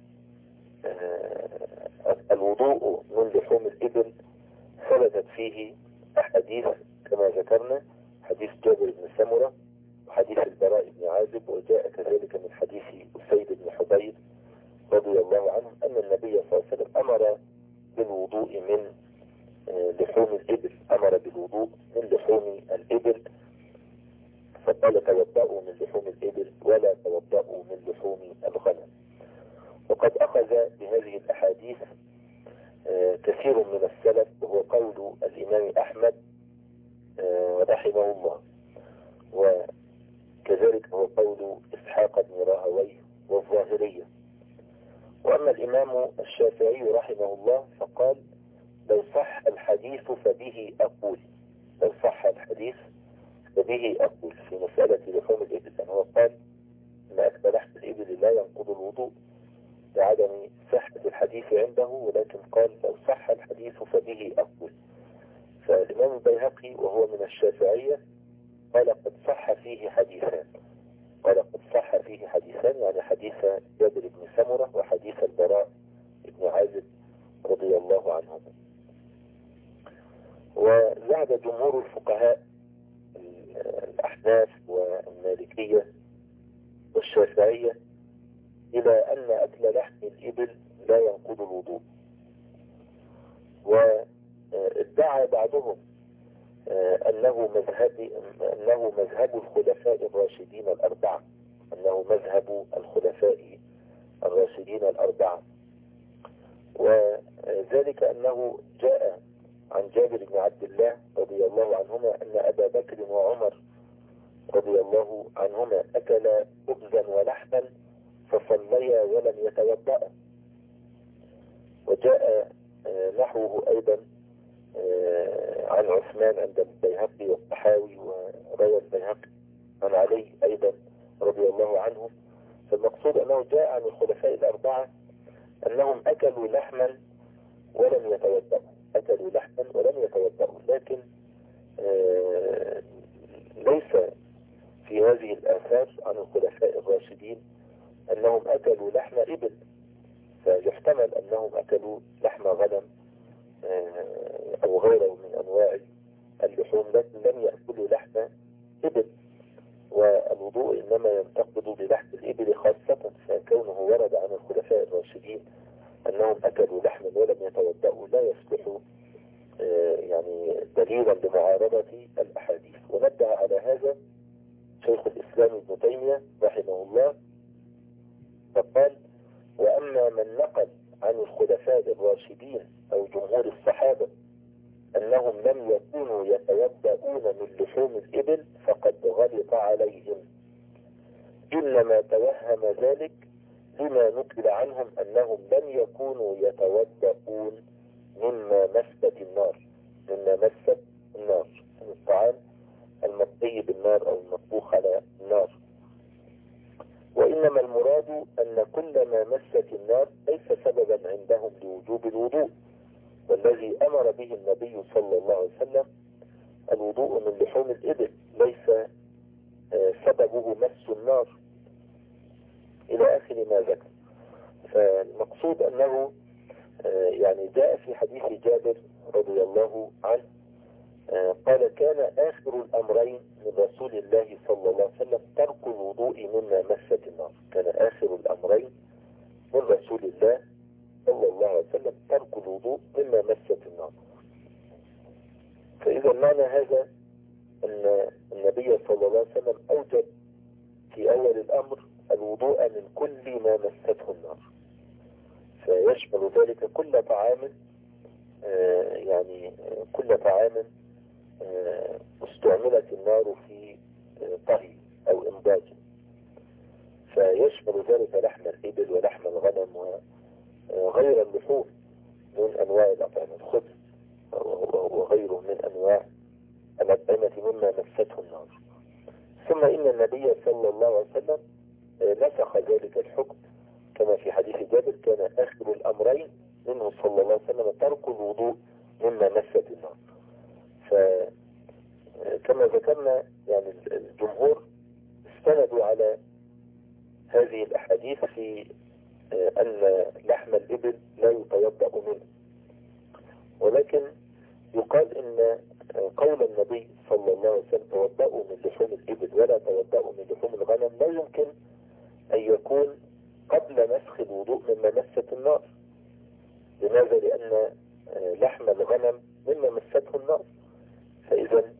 الوضوء من لحوم الإبل ثبتت فيه أحاديث كما ذكرنا، حديث جابر بن سمرة وحديث البراء بن عازب، وجاء كذلك من حديث أسيد بن حضير رضي الله عنه أن النبي صلى الله عليه وسلم أمر بالوضوء من لحوم الإبل، أمر بالوضوء من لحوم الإبل، فقال توضأوا من لحوم الإبل ولا توضأوا من لحوم الغنم. وقد أخذ بهذه الأحاديث كثير من السلف، وهو قول الإمام أحمد رحمه الله. كذلك هو قول إسحاق بن راهويه والظاهرية. وأما الإمام الشافعي رحمه الله فقال لو صح الحديث فبه أقول، لو صح الحديث فبه أقول في مسألة لحوم الإبل. يعني هو قال إن أكل لحم الإبل لا ينقض الوضوء لعدم صحة الحديث عنده، ولكن قال لو صح الحديث فبه أقول. فالإمام البيهقي وهو من الشافعية قال قد صح فيه حديثان، قال قد صح فيه حديثان، يعني حديث جابر بن سمرة وحديث البراء بن عازب رضي الله عنهم. وذهب جمهور الفقهاء الأحناف والمالكية والشافعية إلى أن أكل لحم الإبل لا ينقض الوضوء. وادعى بعضهم أنه مذهب الخلفاء الراشدين الأربعة، أنه مذهب الخلفاء الراشدين الأربعة، وذلك أنه جاء عن جابر بن عبد الله رضي الله عنهما أن أبا بكر وعمر رضي الله عنهما أكلا خبزا ولحما فصليا ولم يتوضأ. وجاء نحوه أيضا عن عثمان عند البيهقي والطحاوي، وروى البيهقي عن علي أيضا رضي الله عنه. فالمقصود أنه جاء عن الخلفاء الأربعة أنهم أكلوا لحما ولم يتوضأوا، أكلوا لحما ولم يتوضأوا، لكن ليس في هذه الآثار عن الخلفاء الراشدين أنهم أكلوا لحم إبل، فيحتمل أنهم أكلوا لحم غنم أو غيره من أنواع اللحوم، لكن لم يأكلوا لحم إبل. والوضوء إنما ينتقض بلحم الإبل خاصة، فكونه ورد عن الخلفاء الراشدين أنهم أكلوا لحما ولم يتوضأوا لا يصبح يعني دليلا لمعارضة الأحاديث. ونبه على هذا شيخ الإسلام ابن تيمية رحمه الله فقال وأما من نقل عن الخلفاء الراشدين أو جمهور الصحابة أنهم لم يكونوا يتوضؤون من لحوم الإبل فقد غلط عليهم، إنما توهم ذلك لما نقل عنهم أنهم لم يكونوا يتوضؤون مما مست النار، مما مست النار، الطعام المطبي بالنار أو المطبوخ على النار. وإنما المراد أن كل ما مست النار ليس سببا عندهم لوجوب الوضوء، والذي أمر به النبي صلى الله عليه وسلم الوضوء من لحوم الإبل ليس سببه مس النار إلى آخر ما ذكر. فالمقصود أنه يعني جاء في حديث جابر رضي الله عنه قال كان آخر الأمرين من رسول الله صلى الله عليه وسلم ترك الوضوء مما مست النار، كان آخر الأمرين من رسول الله صلى الله عليه وسلم ترك الوضوء مما مست النار. فإذا معنى هذا أن النبي صلى الله عليه وسلم أوجب في أول الأمر الوضوء من كل ما مسته النار، فيشمل ذلك كل طعام يعني كل طعام استعملت النار في طهي أو إنضاج، فيشمل ذلك لحم الإبل ولحم الغنم وغير اللحوم من أنواع الأطعمة، الخبز وغيره من أنواع الأطعمة مما مسته النار. ثم إن النبي صلى الله عليه وسلم نسخ ذلك الحكم كما في حديث جابر كان آخر الأمرين منه صلى الله عليه وسلم ترك الوضوء مما مست النار. فكما ذكرنا يعني الجمهور استندوا على هذه الأحاديث في أن لحم الإبل لا يتوضأ منه، ولكن يقال إن قول النبي صلى الله عليه وسلم توضأوا من لحوم الإبل ولا توضأوا من لحوم الغنم لا يمكن أن يكون قبل نسخ الوضوء مما مست النار. لماذا؟ لأن لحم الغنم مما مسته النار. فإذا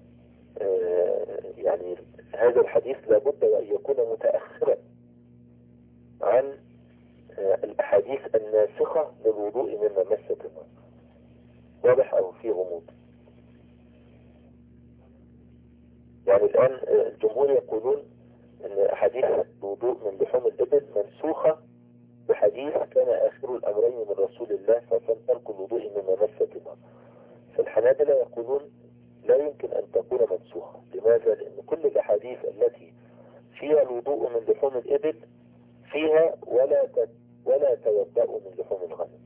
يعني هذا الحديث لابد أن يكون متأخرا عن الأحاديث الناسخة للوضوء مما مست النار. واضح أو فيه غموض؟ يعني الآن الجمهور يقولون أن أحاديث الوضوء من لحوم الإبل منسوخة بحديث كان آخر الأمرين من رسول الله فكان ترك الوضوء من ممسة النار. فالحنابلة يقولون لا يمكن أن تكون منسوخة. لماذا؟ لأن كل الأحاديث التي فيها الوضوء من لحوم الإبل فيها ولا توضأ من لحوم الغنم.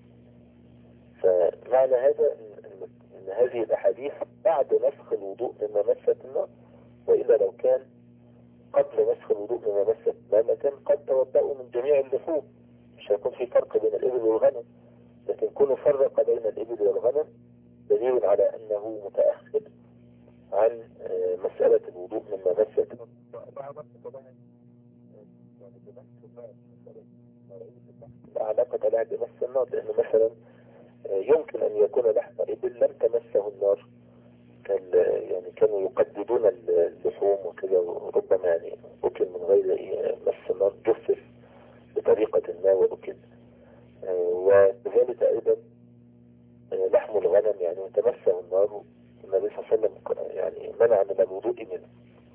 فمعنى هذا أن هذه الأحاديث بعد نسخ الوضوء من ممسة النار، وإلا لو كان قبل نسخ الوضوء من ممسة النار لكان قد توضأوا من جميع اللحوم، مش هيكون في فرق بين الإبل والغنم. لكن كونه فرق بين الإبل والغنم دليل على أنه متأخر عن مسألة الوضوء من ممسة لا علاقة لها بمس النار، لأنه مثلا يمكن أن يكون لحم إبل لم تمسه النار، كانوا يقددون اللحوم وكذا، وربما يعني أكل من غير مس النار، جفف بطريقة ما وأكل. وكذلك أيضا لحم الغنم يعني تمسه النار، النبي صلى الله عليه وسلم يعني منع من الوضوء منه.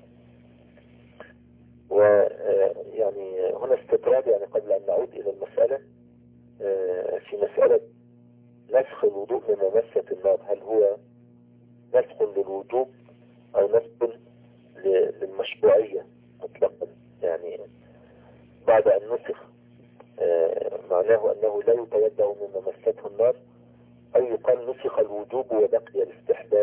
ويعني هنا استطراد، يعني قبل أن نعود إلى المسألة، في مسألة نسخ الوضوء من ممسة النار، هل هو نسخ للوجوب أو نسخ للمشروعية مطلقا؟ يعني بعد أن نسخ معناه أنه لا يتوضأ من ممسته النار، أو يقال نسخ الوجوب وبقي الاستحباب.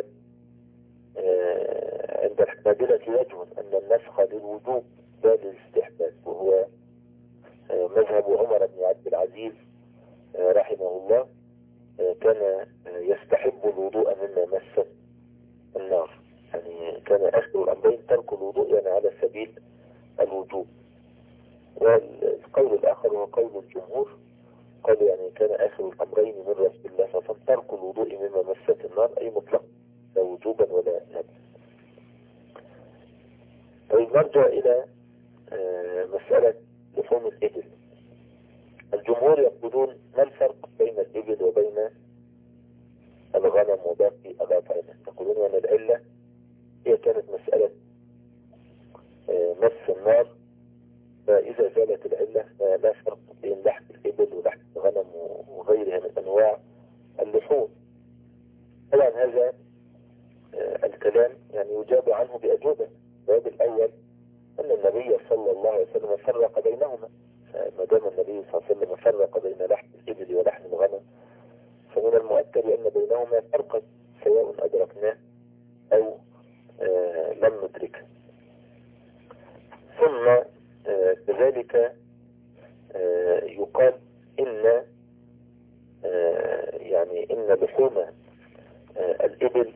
عند الحنابلة وجه أن النسخ للوجوب لا للاستحباب، وهو مذهب عمر بن عبد العزيز رحمه الله، كان يستحب الوضوء مما مس النار، يعني كان آخر الأمرين ترك الوضوء يعني على سبيل الوجوب. والقول الآخر هو قول الجمهور، قالوا يعني كان آخر الأمرين من رسول الله صلى الله عليه وسلم ترك الوضوء مما مست النار، أي مطلق لا وجوبا ولا ندبا. طيب نرجع إلى مسألة لحوم الإبل. الجمهور يقولون ما الفرق بين الإبل وبين الغنم وباقي الأطعمة؟ يقولون أن العلة هي كانت مسألة مس النار، فإذا زالت العلة لا فرق بين لحم الإبل ولحم الغنم وغيرها من أنواع اللحوم. طبعا هذا الكلام يعني يجاب عنه بأجوبة. الجواب الأول أن النبي صلى الله عليه وسلم فرق بينهما، فما دام النبي صلى الله عليه وسلم فرق بين لحم الإبل ولحم الغنم فمن المؤكد أن بينهما فرقا سواء أدركناه أو لم ندركه. ثم كذلك يقال إن يعني إن لحوم الإبل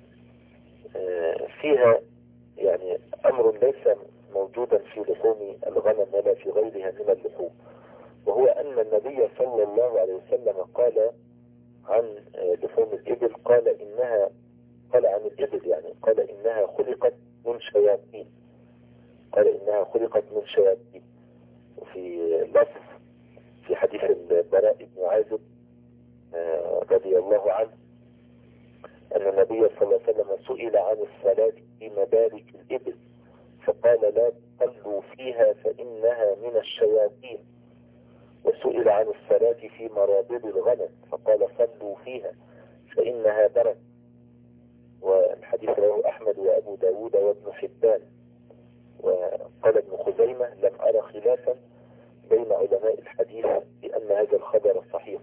فيها يعني أمر ليس موجودا في لحوم الغنم ولا في غيرها من اللحوم، وهو أن النبي صلى الله عليه وسلم قال عن لحوم الإبل، قال عن الإبل يعني قال إنها خلقت من شياطين، قال إنها خلقت من شياطين. وفي لفظ في حديث البراء بن عازب رضي الله عنه أن النبي صلى الله عليه وسلم سئل عن الصلاة في مبارك الإبل فقال لا تصلوا فيها فإنها من الشياطين، وسئل عن الصلاة في مرابض الغنم فقال صلوا فيها فإنها برد. والحديث رواه أحمد وأبو داود وابن حبان. وقال ابن خزيمة لم أرى خلافا بين علماء الحديث بأن هذا الخبر صحيح.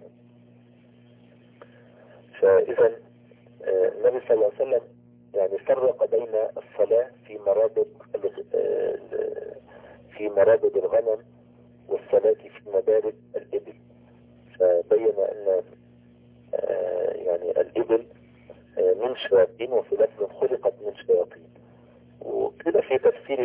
فإذا النبي صلى الله عليه وسلم يعني فرق بين الصلاة في مرابض الغنم والصلاة في مبارك الإبل، فبين أن يعني الإبل من شياطين وفي لفظ خلقت من شياطين. وقيل في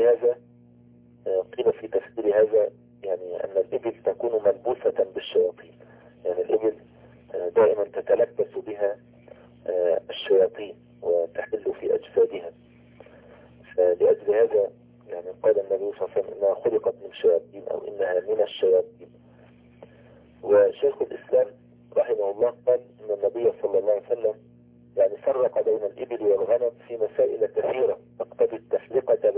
تفسير هذا يعني أن الإبل تكون ملبوسة بالشياطين، يعني الإبل دائما تتلبس بها الشياطين وتحل في أجسادها، فلأجل هذا يعني قال النبي صلى الله عليه وسلم إنها خلقت من شياطين أو إنها من الشياطين. وشيخ الإسلام رحمه الله قال إن النبي صلى الله عليه وسلم يعني فرق بين الإبل والغنم في مسائل كثيرة تقتضي التفرقة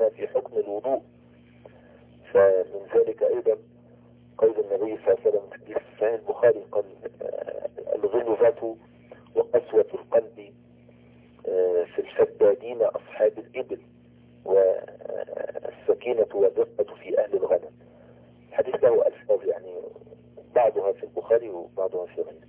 بما في حكم الوضوء. فمن ذلك أيضا قول النبي صلى الله عليه وسلم في حديث صحيح البخاري قال الغلظة وقسوة القلب في الفدادين أصحاب الإبل والسكينة والرقة في أهل الغنم. الحديث له ألفاظ يعني بعضها في البخاري وبعضها في غيره.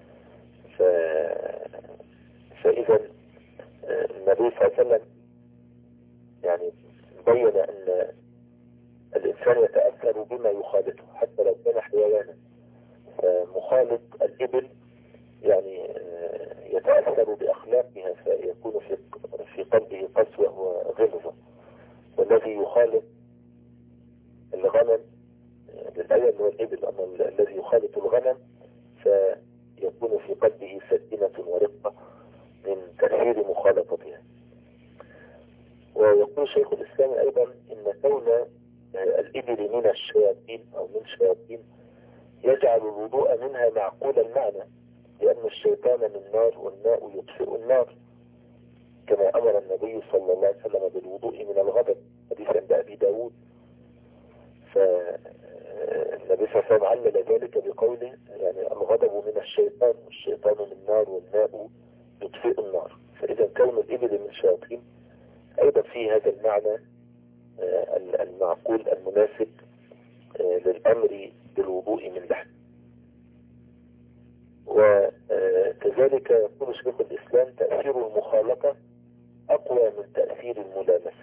فإذا النبي صلى الله عليه وسلم يعني بين أن الإنسان يتأثر بما يخالطه حتى لو كان حيوانا. فمخالط الإبل يعني يتأثر بأخلاقها فيكون في قلبه قسوة وغلظة، والذي يخالط الغنم للآية اللي هو الإبل، أما الذي يخالط الغنم فيكون في قلبه سكينة ورقة من تأثير مخالطتها. ويقول شيخ الإسلام أيضا إن كون الإبل من الشياطين أو من الشياطين يجعل الوضوء منها معقول المعنى، لأن الشيطان من نار والماء يطفئ النار، كما أمر النبي صلى الله عليه وسلم بالوضوء من الغضب حديث عند أبي داود. فالنبي صلى الله عليه وسلم علل ذلك بقوله يعني الغضب من الشيطان والشيطان من نار والماء يطفئ النار. فإذا كون الإبل من الشياطين أيضا في هذا المعنى المعقول المناسب للأمر بالوضوء من لحم. وكذلك يقول شيخ الإسلام تأثير المخالطة أقوى من تأثير الملامسة.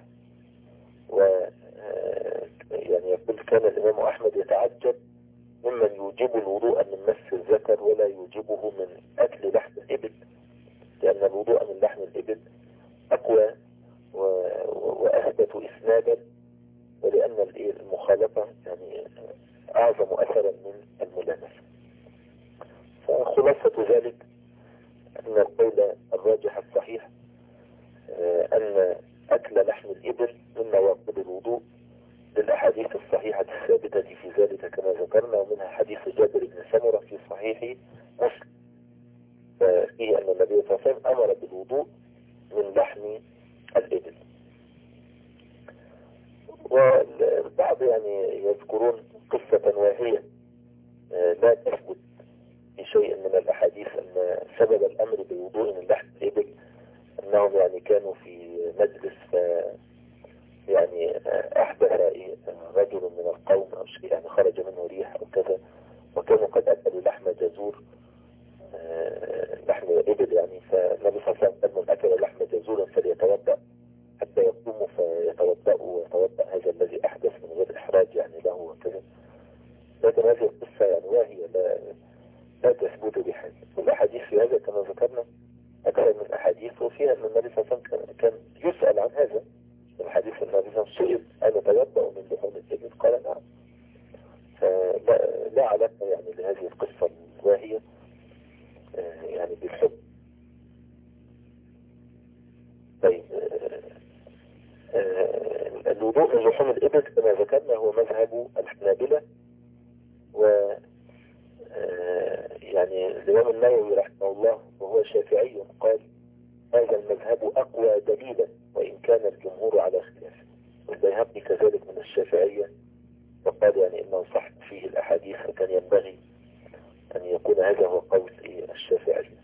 يعني يقول كان الإمام أحمد يتعجب ممن يوجب الوضوء من مس الذكر ولا يوجبه من أكل لحم الإبل، لأن الوضوء من لحم الإبل أقوى وأثبت إسنادا، ولأن المخالطة يعني أعظم أثرا من الملامسة. فخلاصة ذلك أن القول الراجح الصحيح أن أكل لحم الإبل من نواقض الوضوء للأحاديث الصحيحة الثابتة في ذلك كما ذكرنا، ومنها حديث جابر بن سمرة في صحيح مسلم فيه أن النبي صلى الله عليه وسلم أمر بالوضوء من لحم الإبل. والبعض يعني يذكرون قصة واهية لا تثبت في شيء من الأحاديث أن سبب الأمر بالوضوء من لحم الإبل أنهم يعني كانوا في مجلس يعني أحدث رجل من القوم أو شيء يعني خرج منه ريح أو كذا، وكانوا قد أكلوا لحم جزور لحم إبل يعني. فالنبي صلى الله عليه وسلم قال من أكل لحم جزور فليتوضأ حتى يقوم فيتوضأ ويتوضأ هذا الذي أحدث من غير إحراج يعني له وكذا. لكن هذه القصة يعني واهية لا تثبت بحاجة. والأحاديث في هذا كما ذكرنا أكثر من أحاديث، وفيها أن النبي صلى الله عليه وسلم كان يسأل عن هذا. الحديث النبي صلى الله عليه وسلم سئل أن يتوضأ من لحوم الإبل قال نعم. فلا علاقة يعني لهذه القصة الواهية يعني بالحب. طيب الوضوء من لحوم الإبل كما ذكرنا هو مذهب الحنابلة، و يعني الإمام النووي رحمه الله وهو شافعي قال هذا المذهب أقوى دليلا وإن كان الجمهور على خلافه. والبيهقي كذلك من الشافعية وقال يعني إنه صح فيه الأحاديث فكان ينبغي أن يكون هذا هو قول الشافعية.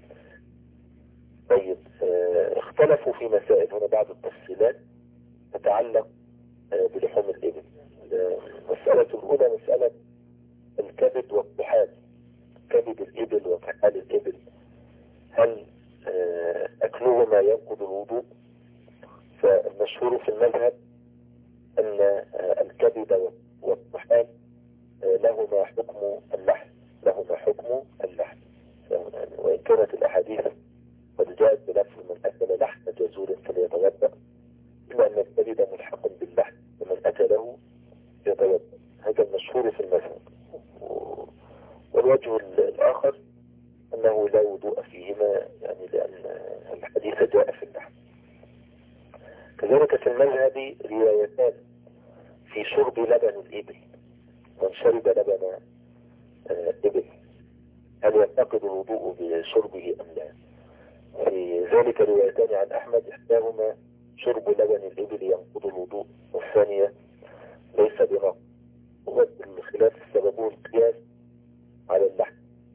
طيب اختلفوا في مسائل هنا بعض التفصيلات تتعلق بلحوم الإبل. المسألة الأولى مسألة الكبد والطحال، كبد الإبل وطحال الإبل هل أكلهما ينقض الوضوء؟ فالمشهور في المذهب أن الكبد والطحال لهما حكم اللحم، لهما حكم اللحم. وإن كانت الأحاديث قد جاءت بلفظ من أكل لحم جزور فليتوضأ، إلا أن الكبد ملحق باللحم ومن أكله يتوضأ. هذا المشهور في المذهب. والوجه الآخر أنه لا وضوء فيهما يعني لأن الحديث جاء في اللحم. كذلك في المذهب روايتان في شرب لبن الإبل، من شرب لبن إبل هل ينتقد الوضوء بشربه أم لا؟ في ذلك روايتان عن أحمد، إحداهما شرب لبن الإبل ينقض الوضوء، والثانية ليس بنقض. هو الخلاف سببه القياس على اللحم.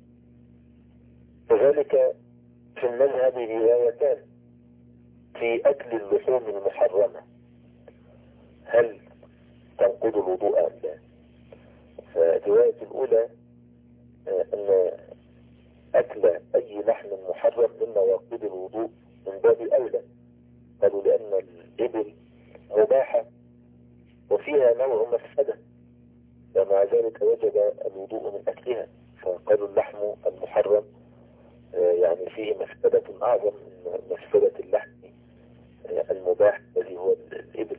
كذلك في المذهب روايتان في أكل اللحوم المحرمة، هل تنقض الوضوء أم لا؟ فالرواية الأولى أن أكل أي لحم محرم من نواقض الوضوء من باب أولى. قالوا لأن الإبل مباحة وفيها نوع مفسدة، ومع ذلك وجب الوضوء من أكلها، فقالوا اللحم المحرم يعني فيه مفسدة أعظم من مفسدة اللحم المباح الذي هو الإبل،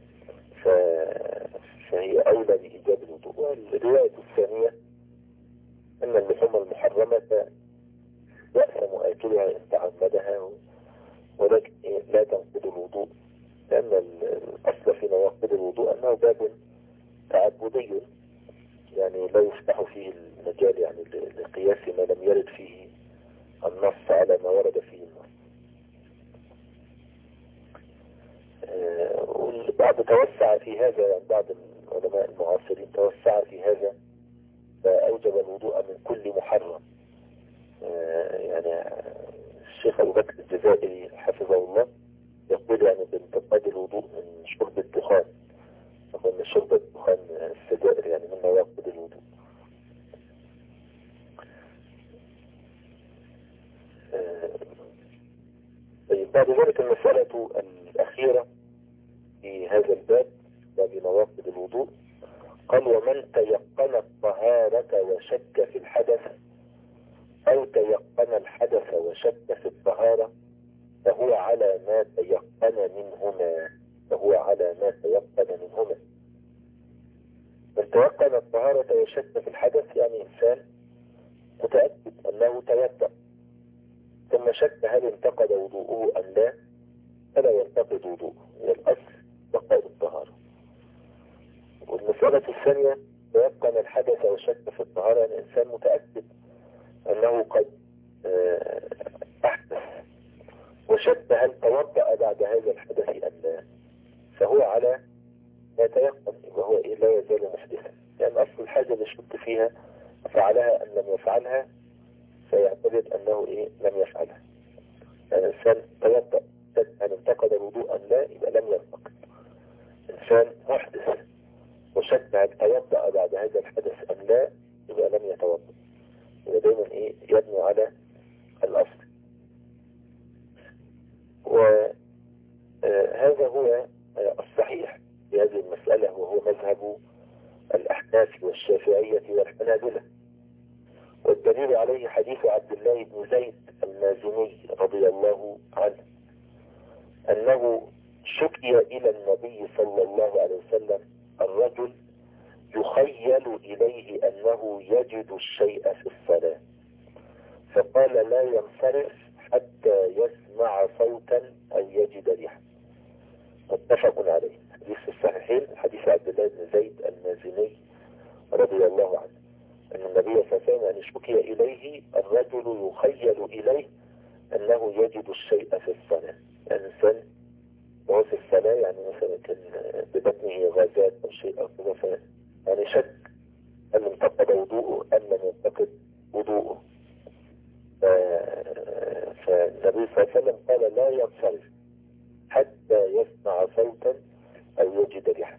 فهي أولى بإيجاب الوضوء. والرواية الثانية أن اللحوم المحرمة يأثم آكلها إن تعمدها، ولكن لا تنقض الوضوء، لأن الأصل في نواقض الوضوء أنه باب تعبدي، يعني لا يفتح فيه المجال يعني لقياس ما لم يرد فيه النص على ما ورد فيه النص. والبعض توسع في هذا، يعني بعض العلماء المعاصرين توسع في هذا فأوجب الوضوء من كل محرم. يعني الشيخ أبو بكر الجزائري حفظه الله يقول يعني بانتقاد الوضوء من شرب الدخان، يقول من شرب الدخان السجائر يعني من نواقض الوضوء. طيب بعد ذلك المسألة الأخيرة في هذا الباب، باب نواقض الوضوء، قال ومن تيقن الطهارة وشك في الحدث أو تيقن الحدث وشك في الطهارة فهو على ما تيقن منهما. من تيقن الطهارة وشك في الحدث يعني إنسان متأكد أنه توضأ ثم شك هل انتقد وضوءه أم لا، فلا ينتقد وضوءه، الأصل بقاء الطهارة. والمسألة الثانية تيقن الحدث وشك في الطهارة يعني إنسان متأكد أنه قد أحدث وشك هل توضأ بعد هذا الحدث أم لا، فهو على ما تيقن وهو لا يزال محدثا، لأن أصل الحاجة اللي شك فيها فعلها أن لم يفعلها فيعتقد أنه لم يفعلها. يعني إنسان توضأ هل انتقد الوضوء أم لا يبقى لم ينتقد. إنسان محدث وشك هل توضأ بعد هذا الحدث أم لا يبقى لم يتوضأ. يبقى دايما يبني على الأصل. وهذا هو الصحيح في هذه المسألة، وهو مذهب الأحناف والشافعية والحنابلة. والدليل عليه حديث عبد الله بن زيد المازني رضي الله عنه أنه شكي إلى النبي صلى الله عليه وسلم الرجل يخيل إليه أنه يجد الشيء في الصلاة، فقال لا ينصرف حتى يسمع صوتا أو يجد ريحا. متفق عليه، حديث الصحيحين، حديث عبد الله بن زيد المازني رضي الله عنه أن النبي صلى الله عليه وسلم شكي إليه الرجل يخيل إليه أنه يجد الشيء في الصلاة. الإنسان وهو في الصلاة يعني مثلا كان ببطنه غازات أو شيء أو كذا، يعني شك هل انتقد وضوءه أم لم ينتقد وضوءه. فالنبي صلى الله عليه وسلم قال لا ينصرف حتى يسمع صوتا أو يجد ريحا،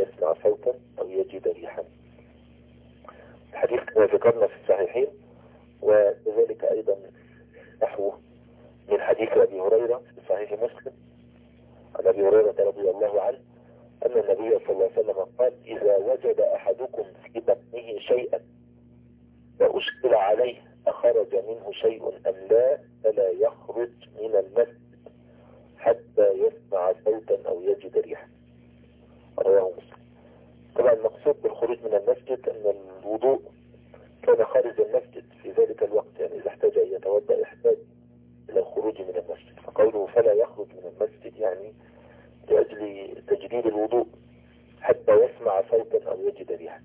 الحديث كما ذكرنا في الصحيحين. وكذلك أيضا نحوه من حديث أبي هريرة في صحيح مسلم عن أبي هريرة رضي الله عنه أن النبي صلى الله عليه وسلم قال إذا وجد أحدكم في بطنه شيئا وأشكل عليه أخرج منه شيء أم لا فلا يخرج من المسجد حتى يسمع صوتا أو يجد ريحا. رواه مسلم. طبعا المقصود بالخروج من المسجد أن الوضوء كان خارج المسجد في ذلك الوقت، يعني إذا احتاج أن يتوضأ يحتاج إلى الخروج من المسجد، فقوله فلا يخرج من المسجد يعني لأجل تجديد الوضوء حتى يسمع صوتا أو يجد ريحا.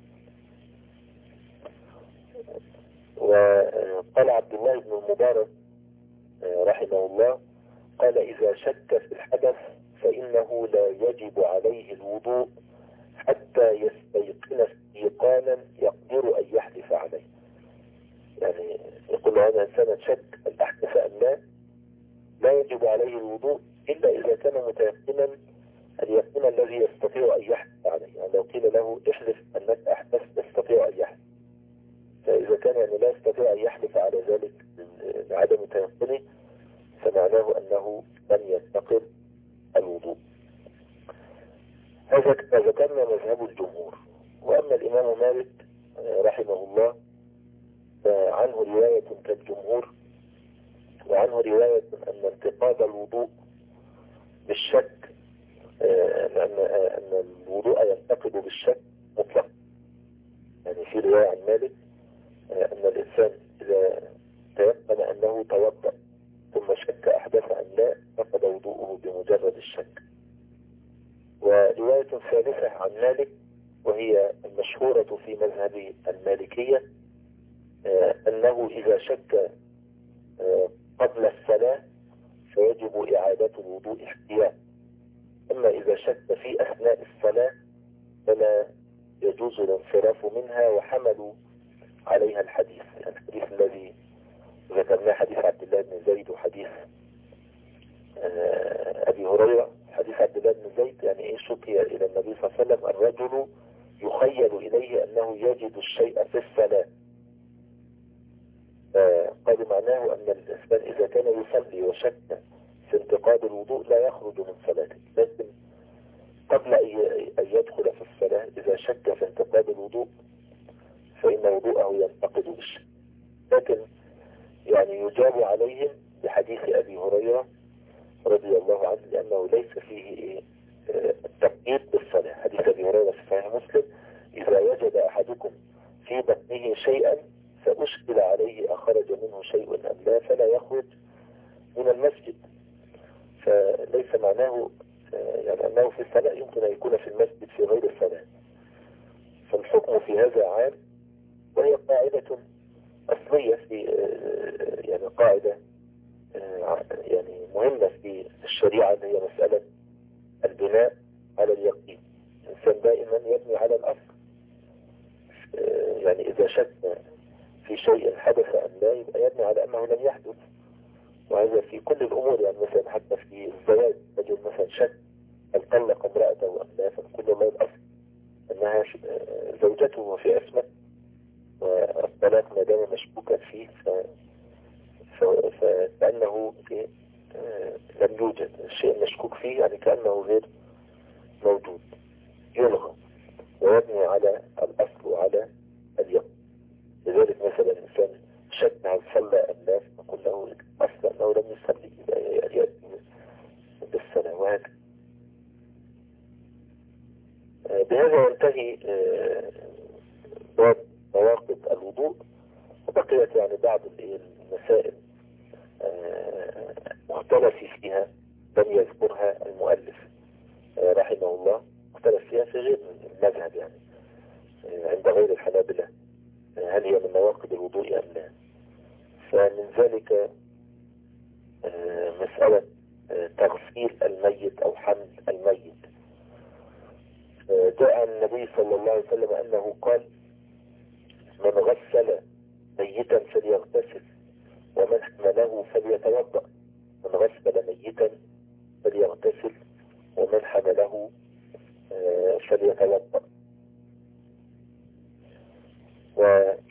وقال عبد الله بن المبارك رحمه الله قال إذا شك في الحدث فإنه لا يجب عليه الوضوء حتى يستيقن استيقانا يقدر أن يحلف عليه. يعني يقول له هذا إنسان شك أن أحدث أم لا يجب عليه الوضوء إلا إذا كان متيقنا اليقين الذي يستطيع أن يحلف عليه. يعني لو قيل له احلف أنك أحدث يستطيع أن يحلف، فإذا كان يعني لا يستطيع أن يحلف على ذلك لعدم تيقنه فمعناه أنه لم ينتقل الوضوء. هذا كما ذكرنا مذهب الجمهور. وأما الإمام مالك رحمه الله عنه رواية كالجمهور، وعنه رواية أن انتقاد الوضوء بالشك أن الوضوء ينتقد بالشك مطلق. يعني في رواية عن مالك أن الإنسان إذا تيقن أنه توضأ ثم شك أحدث أم لا نقض وضوءه بمجرد الشك. ورواية ثالثة عن مالك وهي المشهورة في مذهب المالكية أنه إذا شك قبل الصلاة فيجب إعادة الوضوء احتياطا، أما إذا شك في أثناء الصلاة فلا يجوز الانصراف منها. وحملوا عليها الحديث، الحديث الذي ذكرناه حديث عبد الله بن زيد وحديث أبي هريرة. حديث عبد الله بن زيد يعني إيه؟ شكي إلى النبي صلى الله عليه وسلم الرجل يخيل إليه أنه يجد الشيء في الصلاة، قال معناه أن الإنسان إذا كان يصلي وشك في انتقاد الوضوء لا يخرج من صلاته، لكن قبل أن يدخل في الصلاة إذا شك في انتقاد الوضوء فإن وضوءه ينتقد بالشك. لكن يعني يجاب عليهم بحديث أبي هريرة رضي الله عنه لأنه ليس فيه التقييد بالصلاة. حديث أبي هريرة في صحيح مسلم: إذا وجد أحدكم في بطنه شيئا فأشكل عليه أخرج منه شيء أم لا فلا يخرج من المسجد. فليس معناه يعني أنه في الصلاة، يمكن أن يكون في المسجد في غير الصلاة. فالحكم في هذا عام، وهي قاعدة أصلية في يعني قاعدة يعني مهمة في الشريعة، اللي هي مسألة البناء على اليقين. الإنسان دائما يبني على الأصل. يعني إذا شك في شيء حدث أم لا يبقى يبني على أنه لم يحدث. وهذا في كل الأمور، يعني مثلا حتى في الزواج رجل مثلا شك هل طلق امرأته أم لا، فنقول له الأصل أنها زوجته وفي اسمه، والطلاق ما دام مشكوكا فيه فكأنه لم يوجد الشيء المشكوك فيه، يعني كأنه غير موجود، يلغى ويبني على الأصل وعلى اليقين. لذلك مثلا الإنسان شك هل صلى أم لا فنقول له أصلا أنه لم يصلي يأتي بالصلاة. وهكذا. بهذا ينتهي باب مواقف الوضوء، وبقيت يعني بعض المسائل مختلف فيها لم يذكرها المؤلف رحمه الله، مختلف فيها في غير المذهب، يعني عند غير الحنابلة هل هي من نواقض الوضوء أم لا. فمن ذلك مسألة تغسيل الميت أو حمل الميت. جاء عن النبي صلى الله عليه وسلم أنه قال: من غسل ميتا فليغتسل ومن حمله فليتوضأ. من غسل ميتا فليغتسل ومن حمله فليتوضأ. وهذا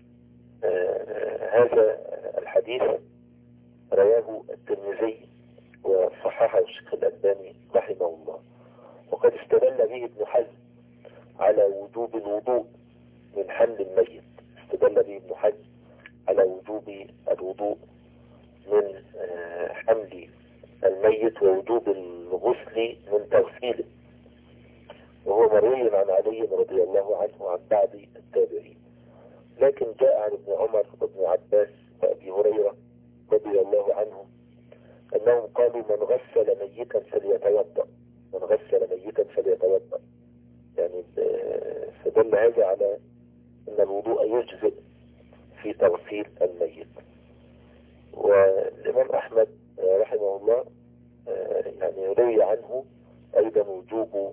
الحديث رواه الترمذي وصححه الشيخ الألباني رحمه الله. وقد استدل به ابن حزم على وجوب الوضوء من حمل الميت. استدل به ابن حزم على وجوب الوضوء من حمل الميت ووجوب الغسل من تغسيله، وهو مروي عن علي رضي الله عنه وعن بعض التابعين. لكن جاء عن ابن عمر وابن عباس وأبي هريرة رضي الله عنهم أنهم قالوا: من غسل ميتا فليتوضأ. من غسل ميتا فليتوضأ، يعني فدل هذا على أن الوضوء يجزئ في تغسيل الميت. والإمام أحمد رحمه الله يعني روي عنه أيضا وجوب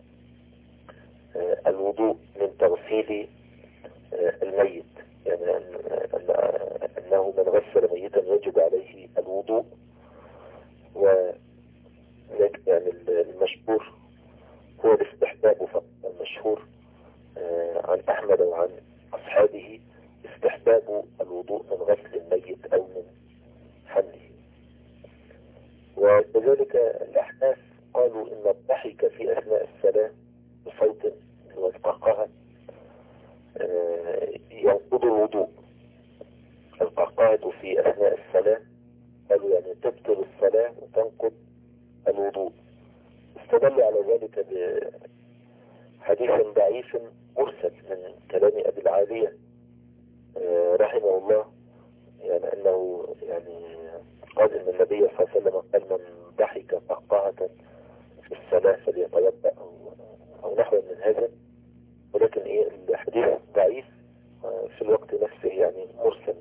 الوضوء من تغسيل الميت، يعني أنه من غسل ميتا يجب عليه الوضوء. ولكن يعني المشهور هو الاستحباب فقط، المشهور عن أحمد وعن أصحابه استحباب الوضوء من غسل الميت أو من حمله. وكذلك الأحناف قالوا إن الضحك في أثناء الصلاة بصوت والقهقهة ينقض الوضوء. القهقهة في أثناء الصلاة قالوا يعني تبطل الصلاة وتنقض الوضوء. استدلوا على ذلك بحديث ضعيف مرسل من كلام أبي العالية رحمه الله، يعني أنه يعني قال إن النبي صلى الله عليه وسلم قال من ضحك قهقهة في الصلاة فليتوضأ أو نحو من هذا. ولكن الحديث ضعيف في الوقت نفسه، يعني مرسل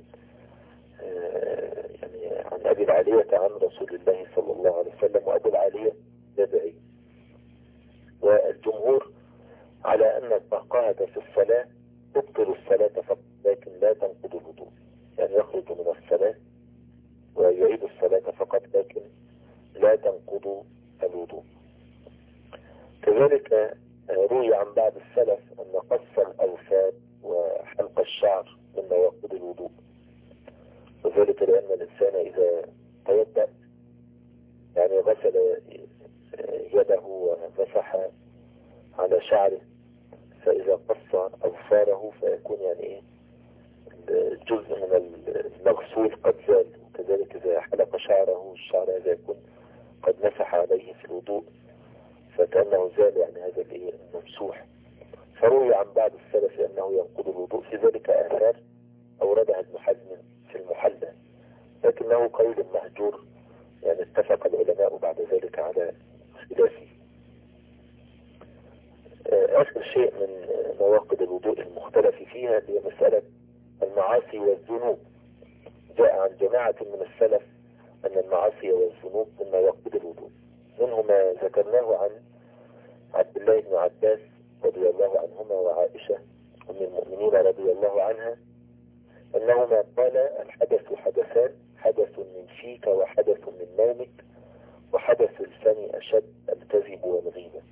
يعني عن أبي العالية عن رسول الله صلى الله عليه وسلم، وأبو العالية تابعي. والجمهور على أن القهقهة في الصلاة تبطل الصلاة فقط لكن لا تنقض الوضوء، يعني يخرج من الصلاة ويعيد الصلاة فقط لكن لا تنقض الوضوء. كذلك روي عن بعض السلف أن قص الأظفار وحلق الشعر من نواقض الوضوء، وذلك لأن الإنسان إذا توضأ يعني غسل يده ومسح على شعره، فإذا قص أظفاره فيكون يعني جزء من المغسول قد زال. وكذلك إذا حلق شعره الشعر هذا يكون قد مسح عليه في الوضوء فكأنه زال يعني هذا الممسوح. فروي عن بعض السلف أنه ينقض الوضوء، في ذلك آثار أوردها ابن حزم في المحلى، لكنه قول مهجور، يعني اتفق العلماء بعد ذلك على خلافه. آخر شيء من نواقض الوضوء المختلف فيها هي مسألة المعاصي والذنوب. جاء عن جماعة من السلف أن المعاصي والذنوب من نواقض الوضوء، منه ما ذكرناه عن عبد الله بن عباس رضي الله عنهما وعائشة أم المؤمنين رضي الله عنها أنهما قال الحدث حدثان، حدث من فيك وحدث من نومك، وحدث الفم أشد الكذب والغيبة.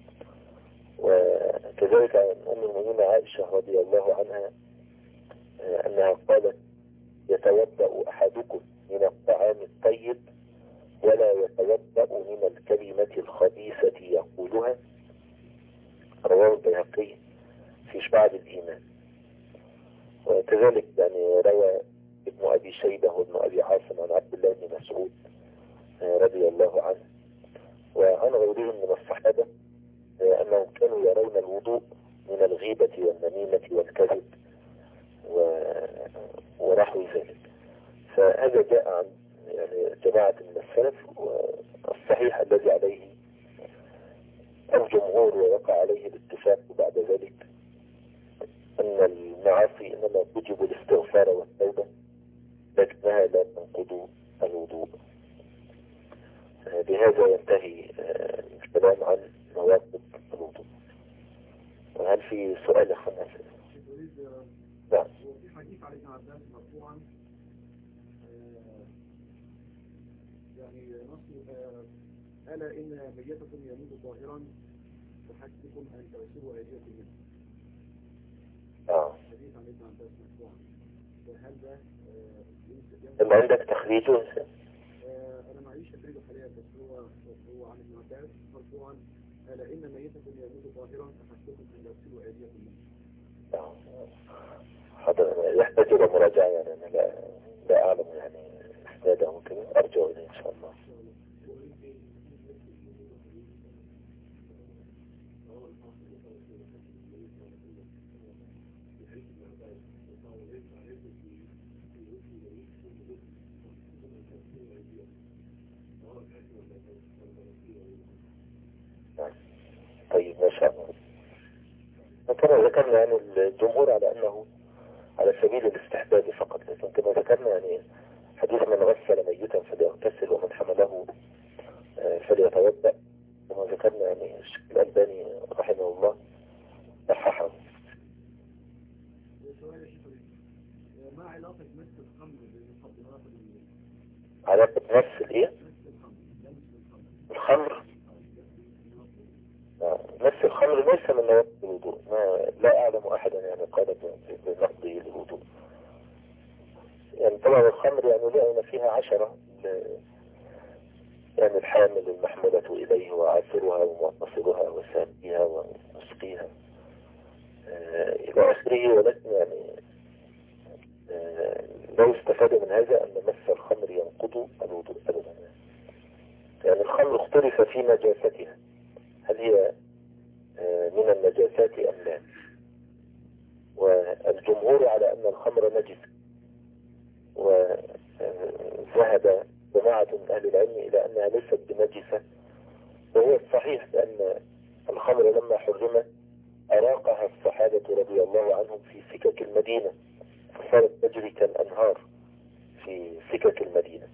وكذلك عن أم المؤمنين عائشة رضي الله عنها أنها قالت يتوضأ أحدكم من الطعام الطيب ولا يتوضأ من الكلمة الخبيثة يقولها، رواه البيهقي في شعب الإيمان. وكذلك يعني روى ابن أبي شيبة وابن أبي عاصم عن عبد الله بن مسعود رضي الله عنه وعن غيرهم من الصحابة أنهم كانوا يرون الوضوء من الغيبة والنميمة والكذب ونحو ذلك. فهذا جاء عن يعني جماعة من السلف، والصحيح الذي عليه الجمهور ووقع عليه الاتفاق بعد ذلك أن المعاصي إنما تجب الاستغفار والتوبة لكنها لا تنقض الوضوء. بهذا ينتهي الكلام عن نواقض الوضوء. وهل في سؤال خاص؟ نعم. وفي حديث عن ابن عباس مرفوعا يعني نص ألا إن ميتكم يموت طاهرا وحسبكم أن تغسلوا أيديكم منه. حديث عن ابن عباس مرفوعا، وهل ده لما عندك تخريجه؟ أنا معيش تخريجه حاليا، بس هو عن ابن عباس مرفوعا ألا إن ميتكم يموت طاهرا وحسبكم أن تغسلوا أيديكم منه. هذا يحتاج إلى مراجعة، يعني أنا لا أعلم يعني إسناده كده، أرجع إليه إن شاء الله. طيب ما شاء الله. كما ذكرنا يعني الجمهور على أنه على سبيل الاستحباب فقط، لكن كما ذكرنا يعني حديث من غسل ميتا فليغتسل ومن حمله فليتوضأ كما ذكرنا يعني الشيخ الألباني رحمه الله صححه. ما علاقة مس الخمر بالمقدمات علاقة مس الايه؟ الخمر. مس الخمر ليس من نواقض الوضوء، لا أعلم أحدا يعني قال بنقضه الوضوء. يعني طبعا الخمر يعني لأن فيها 10 يعني الحامل المحمولة إليه وعاصرها ومعتصرها وساميها ومسقيها إلى آخره، ولكن يعني لا يستفاد من هذا أن مس الخمر ينقض الوضوء أبدا. يعني الخمر اختلف في نجاستها، هل هي من النجاسات أم لا؟ والجمهور على أن الخمر نجس، وذهب جماعة من أهل العلم إلى أنها ليست بنجسة، وهو الصحيح بأن الخمر لما حرمت أراقها الصحابة رضي الله عنهم في سكك المدينة، فصارت تجري كالأنهار في سكك المدينة.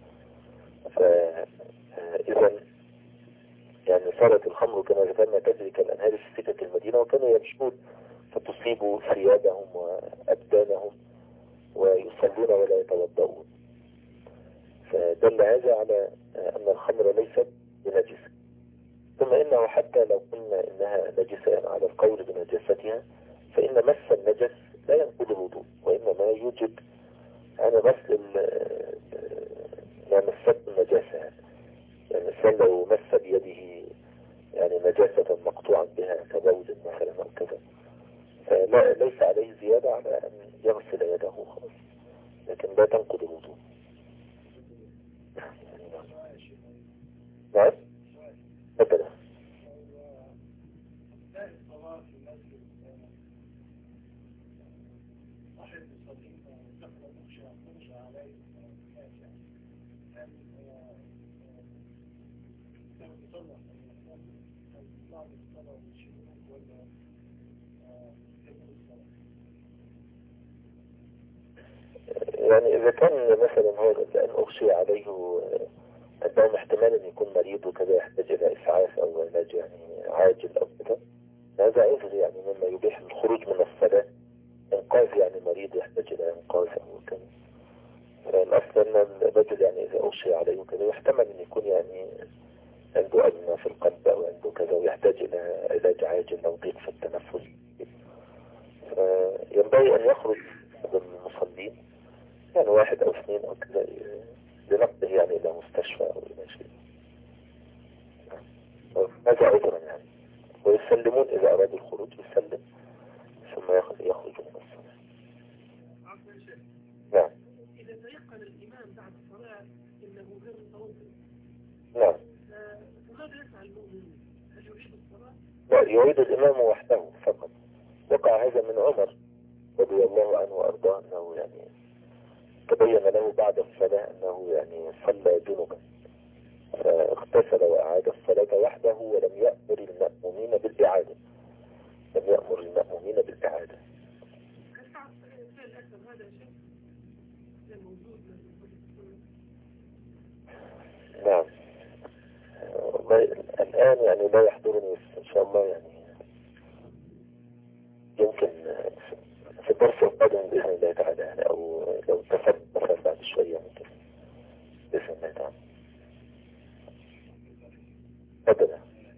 فإذا يعني صارت الخمر كما ذكرنا تجري كالأنهار في سكك المدينة، وكانوا يمشون فتصيب ثيابهم وأبدانهم ويصلون ولا يتوضؤون. فدل هذا على أن الخمر ليست بنجسة. ثم إنه حتى لو قلنا إنها نجسة على القول بنجاستها، فإن مس النجس لا ينقض الوضوء، وإنما يوجب أنا مثل ما مست النجاسة. يعني الإنسان لو مس بيده يعني نجاسة مقطوعا بها كبول مثلا أو كذا، فلا ليس عليه زيادة على أن يغسل يده خلاص، لكن لا تنقض الوضوء. نعم أبدا. يعني إذا كان مثلا هو الإنسان أغشي عليه أنه احتمال أن يكون مريض وكذا يحتاج إلى إسعاف أو علاج يعني عاجل أو كذا، هذا عذر يعني مما يبيح الخروج من الصلاة، إنقاذ يعني مريض يحتاج إلى إنقاذ أو كذا. الأصل أن الرجل يعني إذا أغشي عليه وكذا يحتمل أن يكون يعني عنده أزمة في القلب أو عنده كذا ويحتاج إلى علاج عاجل أو ضيق في التنفس، فينبغي أن يخرج من المصلين يعني 1 أو 2 أو كذا لنقله يعني إلى مستشفى أو إلى شيء. هذا عذرا يعني، ويسلمون إذا أرادوا الخروج يسلم ثم يخرجوا من الصلاة. نعم. إذا تيقن الإمام بعد الصلاة إنه غير متوضئ، نعم. فماذا يفعل المؤمن؟ هل يعيد الصلاة؟ لا، يعيد الإمام وحده فقط. وقع هذا من عمر رضي الله عنه وأرضاه، أنه يعني تبين له بعد الصلاة أنه يعني صلى جنبا، فاغتسل وأعاد الصلاة وحده ولم يأمر المأمومين بالإعادة. لم يأمر المأمومين بالإعادة. هل تعرف فعل الأكثر هذا شيء موجود نعم. الآن يعني لا يحضرني، بس إن شاء الله يعني يمكن في الدرس القادم بإذن الله تعالى يعني، أو لو اتفق مثلا بعد شوية ممكن بإذن الله تعالى. أبدا.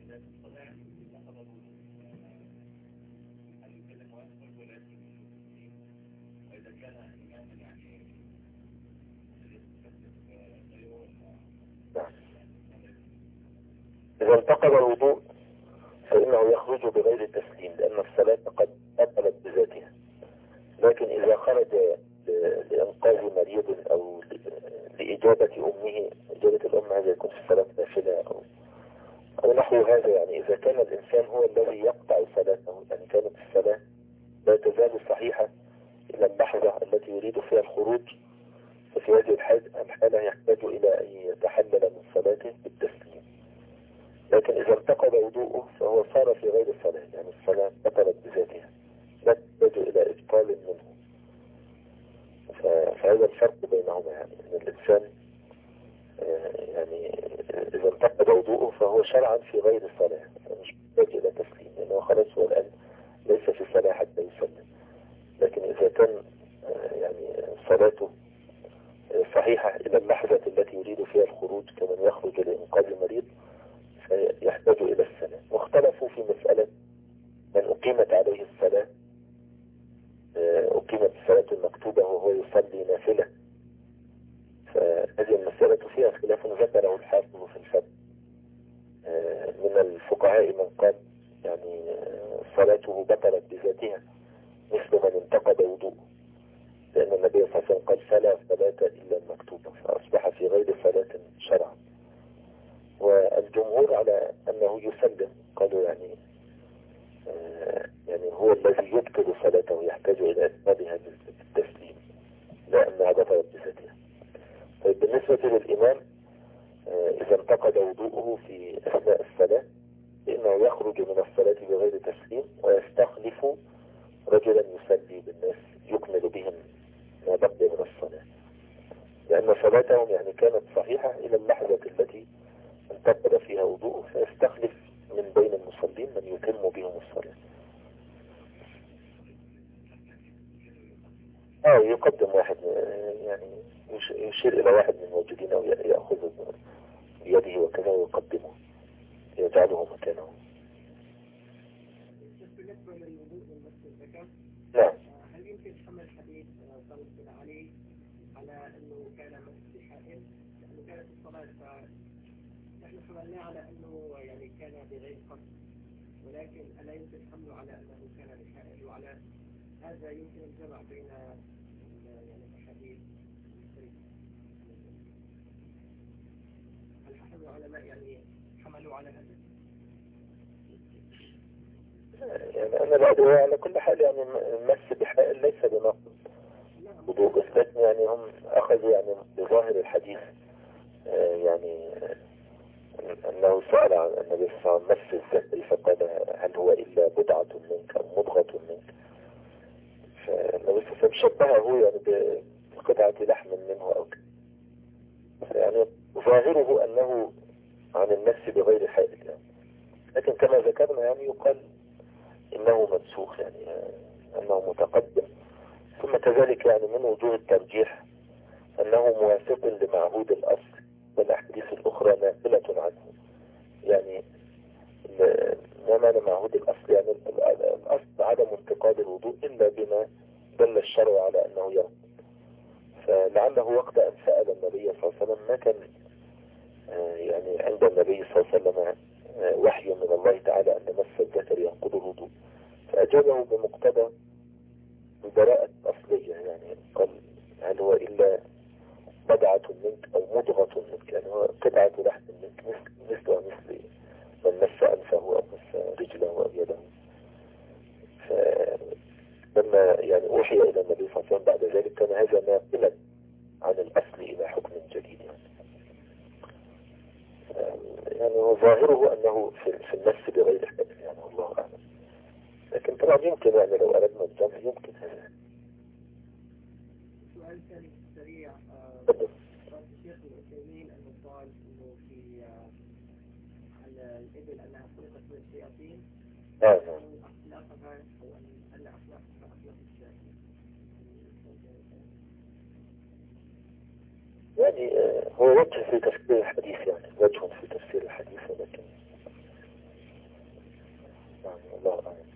إذا انتقض الوضوء فإنه يخرج بغير التسليم، لأن الصلاة قد أبطلت بذاتها. لكن إذا خرج لإنقاذ مريض أو لإجابة أمه، إجابة الأم هذا يكون في الصلاة نافلة أو نحو هذا، يعني إذا كان الإنسان هو الذي يقطع صلاته، يعني كانت الصلاة لا تزال صحيحة إلى اللحظة التي يريد فيها الخروج، ففي هذه الحالة يحتاج إلى أن يتحلل من صلاته بالتسليم. لكن إذا انتقض وضوءه فهو صار في غير الصلاة، يعني الصلاة بطلت بذاتها، لا تحتاج إلى إبطال منه. فهذا الفرق بينهما، يعني أن الإنسان يعني إذا انتقض وضوءه فهو شرعا في غير الصلاة. خلاص هو الآن ليس في صلاة حتى يسلم. لكن إذا كان يعني صلاته صحيحة إلى اللحظة التي يريد فيها الخروج كمن يخرج لإنقاذ مريض فيحتاج إلى السلام. واختلفوا في مسألة من أقيمت عليه الصلاة، أقيمت الصلاة المكتوبة وهو يصلي نافلة، فهذه المسألة فيها خلاف ذكره الحافظ في الفتح. من الفقهاء من قال يعني صلاته بطلت بذاتها مثل من انتقد وضوءه، لأن النبي صلى الله عليه وسلم قال فلا صلاة إلا المكتوبة، فأصبح في غير صلاة شرعا. والجمهور على أنه يسلم، قالوا يعني هو الذي يبطل صلاته يحتاج إلى إتمامها بالتسليم، لا أنها بطلت بذاتها. طيب بالنسبة للإمام إذا انتقد وضوءه في أثناء الصلاة فإنه يخرج من الصلاة بغير تسليم ويستخلف رجلا يصلي بالناس يكمل بهم ما بقي من الصلاة، لأن صلاتهم يعني كانت صحيحة إلى اللحظة التي انتقد فيها وضوءه، فيستخلف من بين المصلين من يتم بهم الصلاة. يقدم واحد يعني يشير إلى واحد من الموجودين أو يأخذه بيده وكذا ويقدمه يجعله مكانه. بالنسبة للوضوء والمس الزكاة، نعم. هل يمكن حمل حديث صلى عليه على أنه كان مس حائل لأنه كانت الصلاة، فنحن حملناه على أنه يعني كان بغير قصد، ولكن ألا يمكن حمله على أنه كان بحائل، وعلى هذا يمكن الجمع بين يعني الحديث. هل حملوا علماء يعني حملوا على هذا؟ يعني أنا لا أدري، على كل حال يعني المس بحائل ليس بنقض وضوء، لكن يعني هم أخذوا يعني بظاهر الحديث يعني أنه سأل عن النبي صلى الله عليه وسلم مس الذكر فقال هل هو إلا بضعة منك أو مضغة منك، فالنبي صلى الله عليه وسلم شبهه يعني بقطعة لحم منه أو كده، يعني ظاهره أنه عن المس بغير حائل يعني. لكن كما ذكرنا يعني يقال إنه منسوخ، يعني أنه متقدم. ثم كذلك يعني من وجوه الترجيح أنه موافق لمعهود الأصل والأحاديث الأخرى ناقلة عنه. يعني ما معنى معهود الأصل؟ يعني الأصل عدم انتقاد الوضوء إلا بما دل الشرع على أنه يرد. فلعله وقت أن سأل النبي صلى الله عليه وسلم ما كان يعني عند النبي صلى الله عليه وسلم وحي من الله تعالى أن مس الذكر ينقض الوضوء، فأجابه بمقتضى البراءة الأصلية، يعني قال هل هو إلا بضعة منك أو مضغة منك، يعني هو قطعة لحم منك مثل من مس أنفه أو مس رجله أو يده. فلما يعني أوحي إلى النبي صلى الله عليه وسلم بعد ذلك كان هذا ناقلا عن الأصل إلى حكم جديد يعني ظاهره أنه في المس بغير حد، يعني الله أعلم. لكن طبعا يمكن يعني لو أردنا الجمع يمكن هذا. سؤال ثاني سريع، الشيخ العثيمين أنه قال أنه في على الإبل أنها خلقت من الشياطين، أخلاقها أو أن أخلاقها أخلاق الشياطين. يعني هو وجه في تفسير الحديث، يعني وجه في تفسير الحديث، ولكن يعني الله أعلم.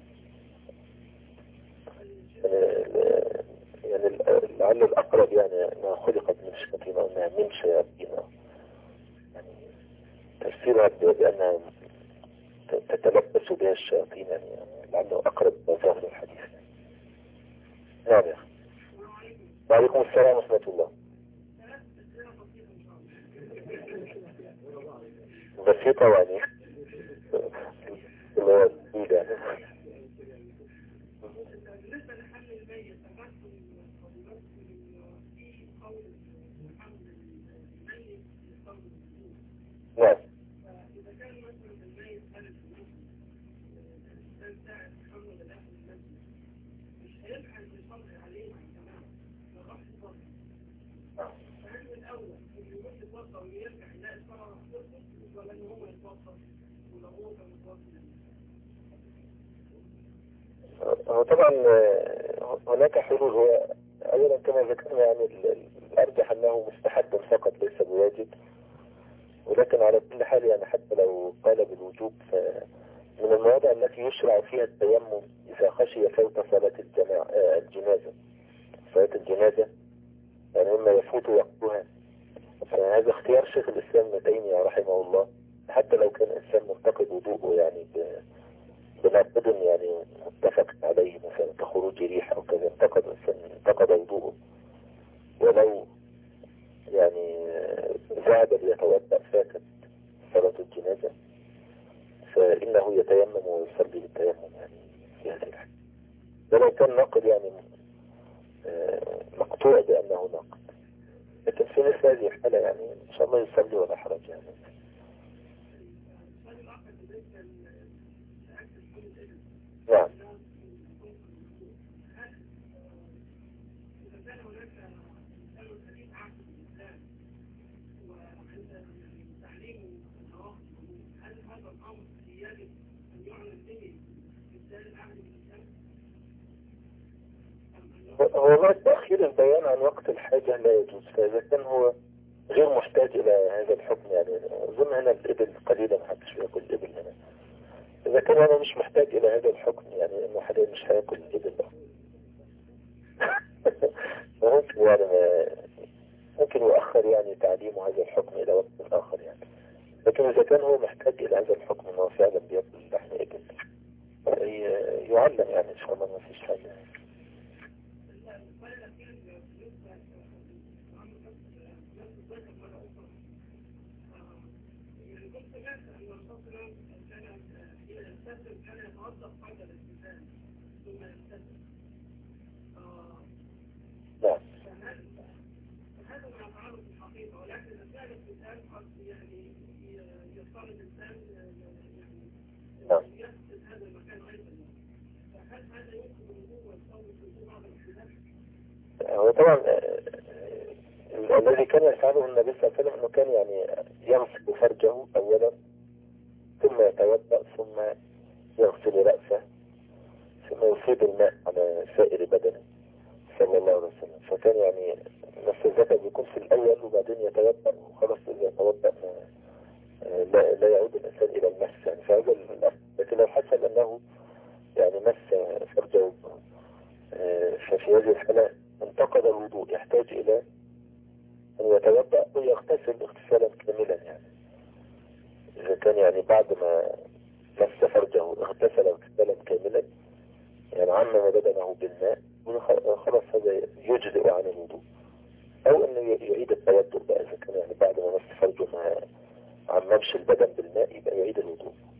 يعني لعل الأقرب يعني أنها خلقت من الشياطين أو أنها من شياطين، يعني تفسيرها بأنها تتلبس بها الشياطين، يعني لعله أقرب ظاهر الحديث. نعم يا أخي. وعليكم السلام ورحمة الله. بسيطة يعني اللي هو بالنسبة لحمل الميت نعم. فإذا كان مثلا الميت حمل الإنسان ساعد حمل الأهل المسجد مش هيلحق يصلي عليه تماما، ما راحش يصلي. فهل من الأول إنه يروح يتوضأ ويرجع يلاقي الصلاة خلصت، ولا إنه هو يتوضأ ولو هو كان متوضأ؟ هو طبعا هناك حلول. هو أولا كما ذكرنا يعني الأرجح أنه مستحب فقط ليس بواجب، ولكن على كل حال يعني حتى لو قال بالوجوب فمن المواضع التي يشرع فيها التيمم إذا خشي فوت صلاة الجنازة. صلاة الجنازة يعني مما يفوت وقتها، فهذا اختيار شيخ الإسلام ابن تيمية رحمه الله. حتى لو كان إنسان منتقد وضوءه يعني بنقد يعني متفق عليه، مثلا كخروج ريح أو كذا، انتقد وضوءه، ولو يعني ذهب ليتوضأ فاتت صلاة الجنازة فإنه يتيمم ويصلي بالتيمم يعني في هذه الحالة. ولو كان ناقد يعني مقطوع بأنه ناقد، لكن في مثل هذه الحالة يعني إن شاء الله يصلي ولا حرج يعني. نعم. هو بعد تأخير البيان عن وقت الحاجة لا يجوز، فإذا كان هو غير محتاج إلى هذا الحكم يعني أظن هنا الإبل قليلا، محدش بياكل الإبل هنا. إذا كان أنا مش محتاج إلى هذا الحكم يعني إنه حاليا مش هياكل الإبل ممكن يعني ممكن يؤخر يعني تعليم هذا الحكم إلى وقت آخر يعني. لكن إذا كان هو محتاج إلى هذا الحكم إنه فعلا بياكل لحم إبل يعلم يعني إن شاء الله ما فيش حاجة. نعم. نعم. هو طبعا الذي كان يفعله النبي صلى الله عليه وسلم انه كان يعني يغسل فرجه اولا ثم يتوضا ثم يغسل رأسه ثم يفيض الماء على سائر بدنه صلى الله عليه وسلم. فكان يعني نفس الذكر بيكون في الاول وبعدين يتوضا، وخلاص اذا توضا لا يعود الانسان الى المس يعني. فهذا لكن لو حصل انه يعني مس فرجه ففي هذه الحالة انتقد الوضوء، يحتاج إلى أن يتوضأ ويغتسل اغتسالا كاملا يعني. إذا كان يعني بعد ما مس فرجه اغتسل اغتسالا كاملا يعني عمم بدنه بالماء خلاص هذا يجزئ عن الوضوء. أو أنه يعيد التوضؤ بقى إذا كان يعني بعد ما مس فرجه ما عممش البدن بالماء يبقى يعيد الوضوء.